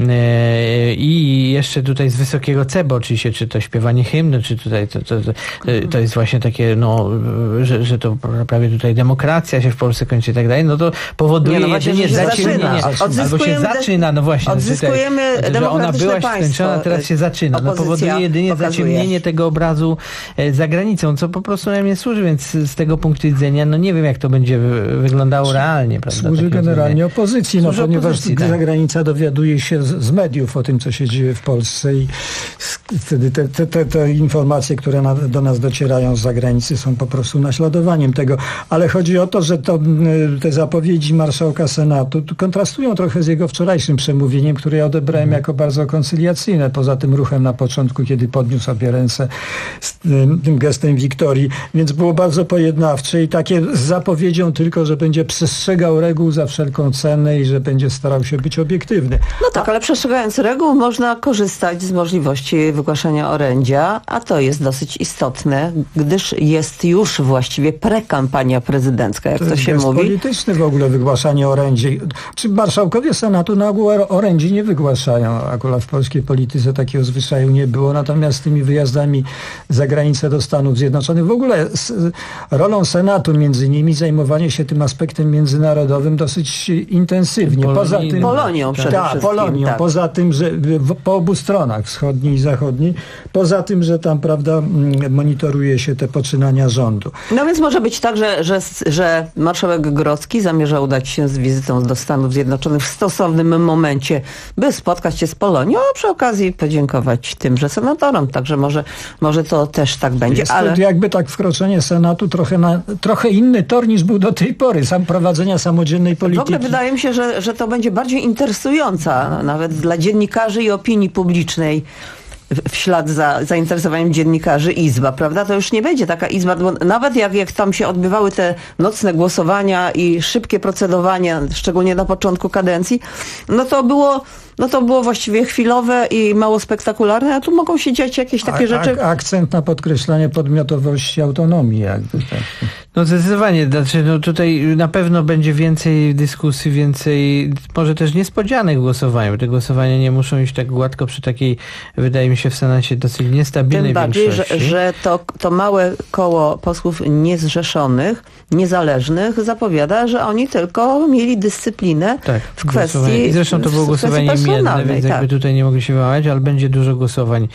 e, i jeszcze tutaj z wysokiego C, bo oczywiście, czy to śpiewanie hymnu, czy tutaj to, to, to, to jest właśnie takie, no, że, że to prawie tutaj demokracja się w Polsce kończy i tak dalej, no to powoduje nie, no właśnie, jedynie zaczyna. Albo się zaczyna, no właśnie. Odzyskujemy tutaj, że ona była skończona, teraz się zaczyna. No powoduje jedynie pokazuje. zaciemnienie tego obrazu za granicą, co po prostu nam nie służy, więc z tego punktu widzenia, no nie wiem, jak to będzie wyglądało realnie. Prawda? Służy Takie generalnie opozycji, no, ponieważ opozycji, tak. zagranica dowiaduje się z, z mediów o tym, co się dzieje w Polsce i wtedy te, te, te, te informacje, które na, do nas docierają z zagranicy, są po prostu naśladowaniem tego. Ale chodzi o to, że to, te zapowiedzi marszałka Senatu kontrastują trochę z jego wczorajszym przemówieniem, które ja odebrałem hmm. jako bardzo koncyliacyjne. Poza tym ruchem na początku, kiedy podniósł obie ręce z tym, tym gestem wiktorii. Więc było bardzo pojednawcze i takie z zapowiedzią tylko, że będzie przestrzegał reguł za wszelką cenę i że będzie starał się być obiektywny. No tak, ale przestrzegając reguł można korzystać z możliwości wygłaszania orędzia, a to jest dosyć istotne, gdyż jest już właściwie prekampania prezydencka, jak to, to się jest mówi. Polityczny w ogóle wygłaszanie orędzi. Czy marszałkowie Senatu na ogół orędzi nie wygłaszają? Akurat w polskiej polityce takiego zwyczaju nie było, natomiast z tymi wyjazdami za granicę do Stanów Zjednoczonych w ogóle z rolą Senatu między innymi zajmowanie się tym aspektem międzynarodowym dosyć intensywnie. Poza tym, Polonią przede ta, wszystkim. Polonią. Tak. Poza tym, że w, po obu stronach, wschodniej i zachodniej, poza tym, że tam, prawda, monitoruje się te poczynania rządu. No więc może być tak, że, że, że marszałek Grodzki zamierza udać się z wizytą do Stanów Zjednoczonych w stosownym momencie, by spotkać się z Polonią, a przy okazji podziękować tymże senatorom. Także może, może to też tak będzie. Jest ale to jakby tak wkroczenie Senatu trochę na trochę inny tor niż był do tej pory, sam prowadzenia samodzielnej polityki. W ogóle wydaje mi się, że, że to będzie bardziej interesująca nawet dla dziennikarzy i opinii publicznej w ślad za zainteresowaniem dziennikarzy izba, prawda? To już nie będzie taka izba, bo nawet jak, jak tam się odbywały te nocne głosowania i szybkie procedowania, szczególnie na początku kadencji, no to było no to było właściwie chwilowe i mało spektakularne, a tu mogą się dziać jakieś takie a, rzeczy. A, akcent na podkreślanie podmiotowości autonomii. Jakby tak. No zdecydowanie, znaczy, no tutaj na pewno będzie więcej dyskusji, więcej może też niespodzianek w głosowaniu. Te głosowania nie muszą iść tak gładko przy takiej, wydaje mi się, w Senacie dosyć niestabilnej Tym bardziej, większości. że, że to, to małe koło posłów niezrzeszonych, niezależnych zapowiada, że oni tylko mieli dyscyplinę tak, w kwestii I zresztą to było głosowanie imienne, więc tak. jakby tutaj nie mogli się wyłamać, ale będzie dużo głosowań.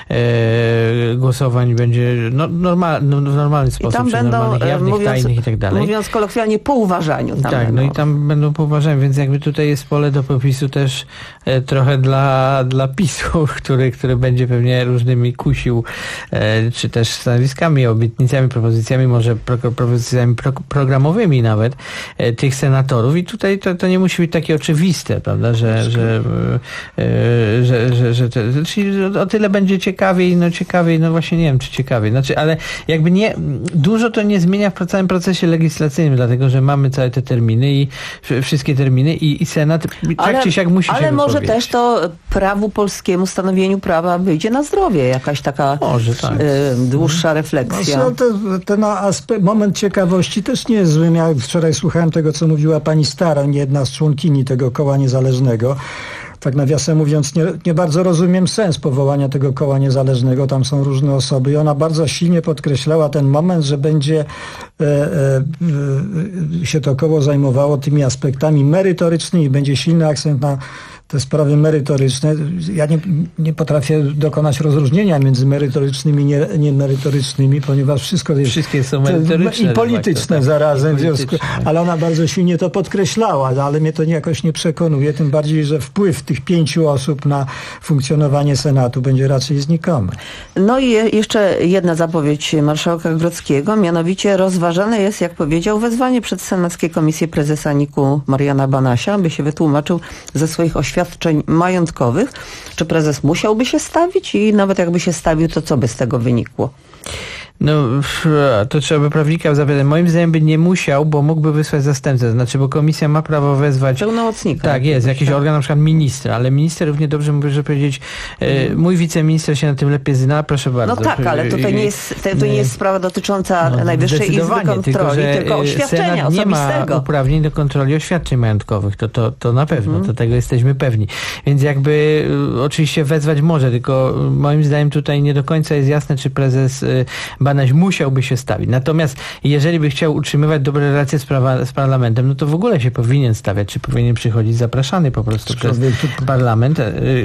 E, głosowań będzie no, normal, no, w normalny sposób, I tam czy będą, normalnych, jawnych, mówiąc, tajnych i tak dalej. Mówiąc kolokwialnie, po uważaniu. Tam tak, będą. no i tam będą po uważaniu, więc jakby tutaj jest pole do popisu też e, trochę dla, dla PiSu, który, który będzie pewnie różnymi kusił, e, czy też stanowiskami, obietnicami, propozycjami, może pro, propozycjami pro, programowymi nawet e, tych senatorów i tutaj to, to nie musi być takie oczywiste, prawda, że, że, e, że, że, że to, czyli o tyle będzie ciekawiej, no ciekawiej, no właśnie nie wiem, czy ciekawiej, znaczy, ale jakby nie, dużo to nie zmienia w całym procesie legislacyjnym, dlatego, że mamy całe te terminy i wszystkie terminy i, i Senat ale, tak czy siak musi ale się może wypowiedzieć. też to prawu polskiemu, stanowieniu prawa wyjdzie na zdrowie, jakaś taka może, tak. y, dłuższa refleksja. No, ten, ten aspekt, moment ciekawości też nie jest zły. Ja wczoraj słuchałem tego, co mówiła pani Staroń, jedna z członkini tego koła niezależnego. Tak nawiasem mówiąc, nie, nie bardzo rozumiem sens powołania tego koła niezależnego. Tam są różne osoby i ona bardzo silnie podkreślała ten moment, że będzie e, e, się to koło zajmowało tymi aspektami merytorycznymi. Będzie silny akcent na te sprawy merytoryczne. Ja nie, nie potrafię dokonać rozróżnienia między merytorycznymi i niemerytorycznymi, ponieważ wszystko jest... Wszystkie są merytoryczne. I polityczne tak, zarazem. I polityczne. W związku, ale ona bardzo silnie to podkreślała, ale mnie to jakoś nie przekonuje, tym bardziej, że wpływ tych pięciu osób na funkcjonowanie Senatu będzie raczej znikomy. No i je, jeszcze jedna zapowiedź marszałka Grodzkiego, mianowicie rozważane jest, jak powiedział, wezwanie przed Senackie Komisje Prezesa N I K-u Mariana Banasia, aby się wytłumaczył ze swoich oświadczeń majątkowych. Czy prezes musiałby się stawić i nawet jakby się stawił, to co by z tego wynikło? No, to trzeba by prawnika zapytać. Moim zdaniem by nie musiał, bo mógłby wysłać zastępcę. Znaczy, bo komisja ma prawo wezwać... Pełnomocnika. Tak, jest. Jakiś organ, na przykład ministra, ale minister równie dobrze może powiedzieć, e, mój wiceminister się na tym lepiej zna, proszę bardzo. No tak, ale tutaj nie jest, to nie jest sprawa dotycząca no, Najwyższej Izby Kontroli, tylko, tylko oświadczenia Senat osobistego. nie ma uprawnień do kontroli oświadczeń majątkowych. To, to, to na pewno, hmm. to tego jesteśmy pewni. Więc jakby oczywiście wezwać może, tylko moim zdaniem tutaj nie do końca jest jasne, czy prezes Banaś musiałby się stawić. Natomiast jeżeli by chciał utrzymywać dobre relacje z, prawa, z parlamentem, no to w ogóle się powinien stawiać, czy powinien przychodzić zapraszany po prostu Aczkolwiek przez to... parlament,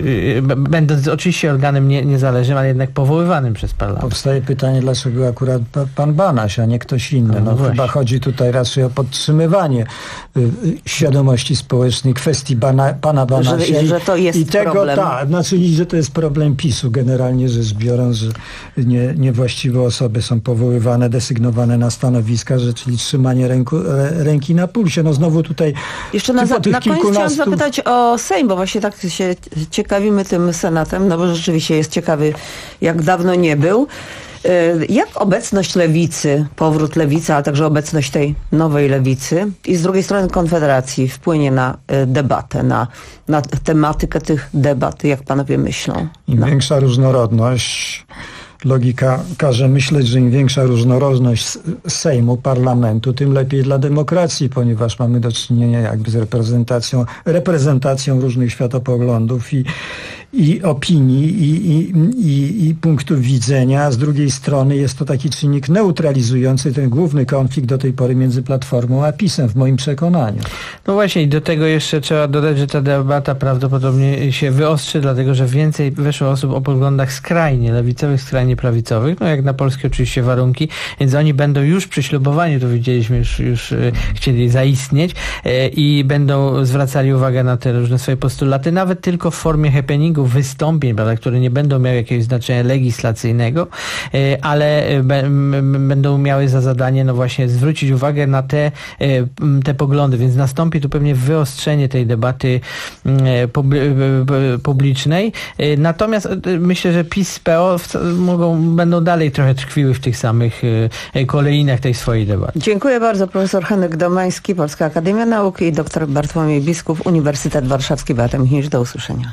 będąc oczywiście organem nie, niezależnym, ale jednak powoływanym przez parlament. Powstaje pytanie, dlaczego akurat pan Banaś, a nie ktoś inny. No, no chyba chodzi tutaj raczej o podtrzymywanie y, świadomości społecznej kwestii bana, pana Banasia. Że, i, że to jest i tego, problem. Tak, znaczy, że to jest problem PiSu generalnie rzecz biorąc, że nie, niewłaściwe osoby są powoływane, desygnowane na stanowiska, że, czyli trzymanie ręku, ręki na pulsie. No znowu tutaj... Jeszcze na, za, na koniec kilkunastu... chciałam zapytać o Sejm, bo właśnie tak się ciekawimy tym Senatem, no bo rzeczywiście jest ciekawy, jak dawno nie był. Jak obecność lewicy, powrót lewicy, ale także obecność tej nowej lewicy i z drugiej strony Konfederacji wpłynie na debatę, na, na tematykę tych debat, jak panowie myślą? Im no. większa różnorodność, logika każe myśleć, że im większa różnorodność Sejmu, parlamentu, tym lepiej dla demokracji, ponieważ mamy do czynienia jakby z reprezentacją, reprezentacją różnych światopoglądów i, i opinii i, i, i, i punktów widzenia, a z drugiej strony jest to taki czynnik neutralizujący ten główny konflikt do tej pory między Platformą a PiS-em, w moim przekonaniu. No właśnie i do tego jeszcze trzeba dodać, że ta debata prawdopodobnie się wyostrzy, dlatego że więcej weszło osób o poglądach skrajnie lewicowych, skrajnie prawicowych, no jak na polskie oczywiście warunki, więc oni będą już przy ślubowaniu, to widzieliśmy, już, już y, chcieli zaistnieć y, i będą zwracali uwagę na te różne swoje postulaty, nawet tylko w formie happeningu, wystąpień, prawda, które nie będą miały jakiegoś znaczenia legislacyjnego, y, ale b, m, będą miały za zadanie, no właśnie, zwrócić uwagę na te, y, te poglądy, więc nastąpi tu pewnie wyostrzenie tej debaty y, pub, y, y, publicznej. Y, natomiast y, myślę, że PiS z P O mogą będą dalej trochę tkwiły w tych samych y, kolejnach tej swojej debaty. Dziękuję bardzo. Profesor Henryk Domański, Polska Akademia Nauk i dr Bartłomiej Biskup, Uniwersytet Warszawski. Beata Michniewicz, do usłyszenia.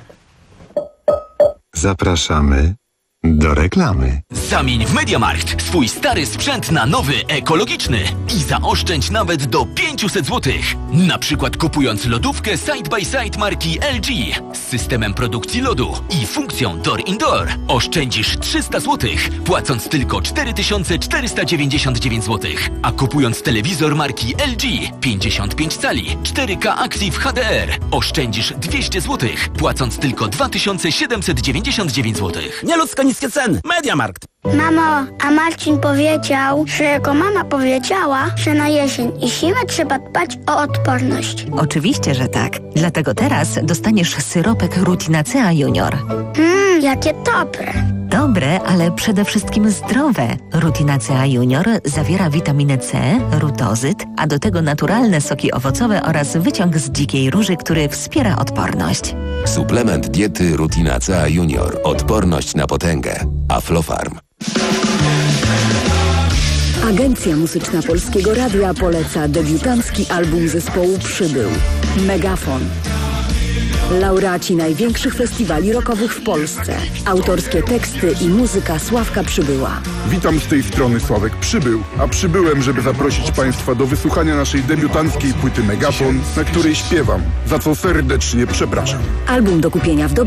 Zapraszamy do reklamy. Zamień w MediaMarkt swój stary sprzęt na nowy, ekologiczny i zaoszczędź nawet do pięćset złotych. Na przykład kupując lodówkę Side by Side marki L G z systemem produkcji lodu i funkcją Door Indoor oszczędzisz trzysta złotych, płacąc tylko cztery tysiące czterysta dziewięćdziesiąt dziewięć złotych. A kupując telewizor marki L G pięćdziesiąt pięć cali cztery K Active H D R oszczędzisz dwieście złotych, płacąc tylko dwa tysiące siedemset dziewięćdziesiąt dziewięć złotych. Nieludzko niskie ceny. MediaMarkt. Mamo, a Marcin powiedział, że jego mama powiedziała, że na jesień i zimę trzeba dbać o odporność. Oczywiście, że tak. Dlatego teraz dostaniesz syropek Rutinacea Junior. Mmm, jakie dobre. Dobre, ale przede wszystkim zdrowe. Rutinacea Junior zawiera witaminę C, rutozyt, a do tego naturalne soki owocowe oraz wyciąg z dzikiej róży, który wspiera odporność. Suplement diety Rutinacea Junior. Odporność na potęgę. Aflofarm. Agencja Muzyczna Polskiego Radia poleca debiutancki album zespołu Przybył. Megafon. Laureaci największych festiwali rockowych w Polsce. Autorskie teksty i muzyka Sławka Przybyła. Witam z tej strony Sławek Przybył, a przybyłem, żeby zaprosić Państwa do wysłuchania naszej debiutanckiej płyty Megafon, na której śpiewam, za co serdecznie przepraszam. Album do kupienia w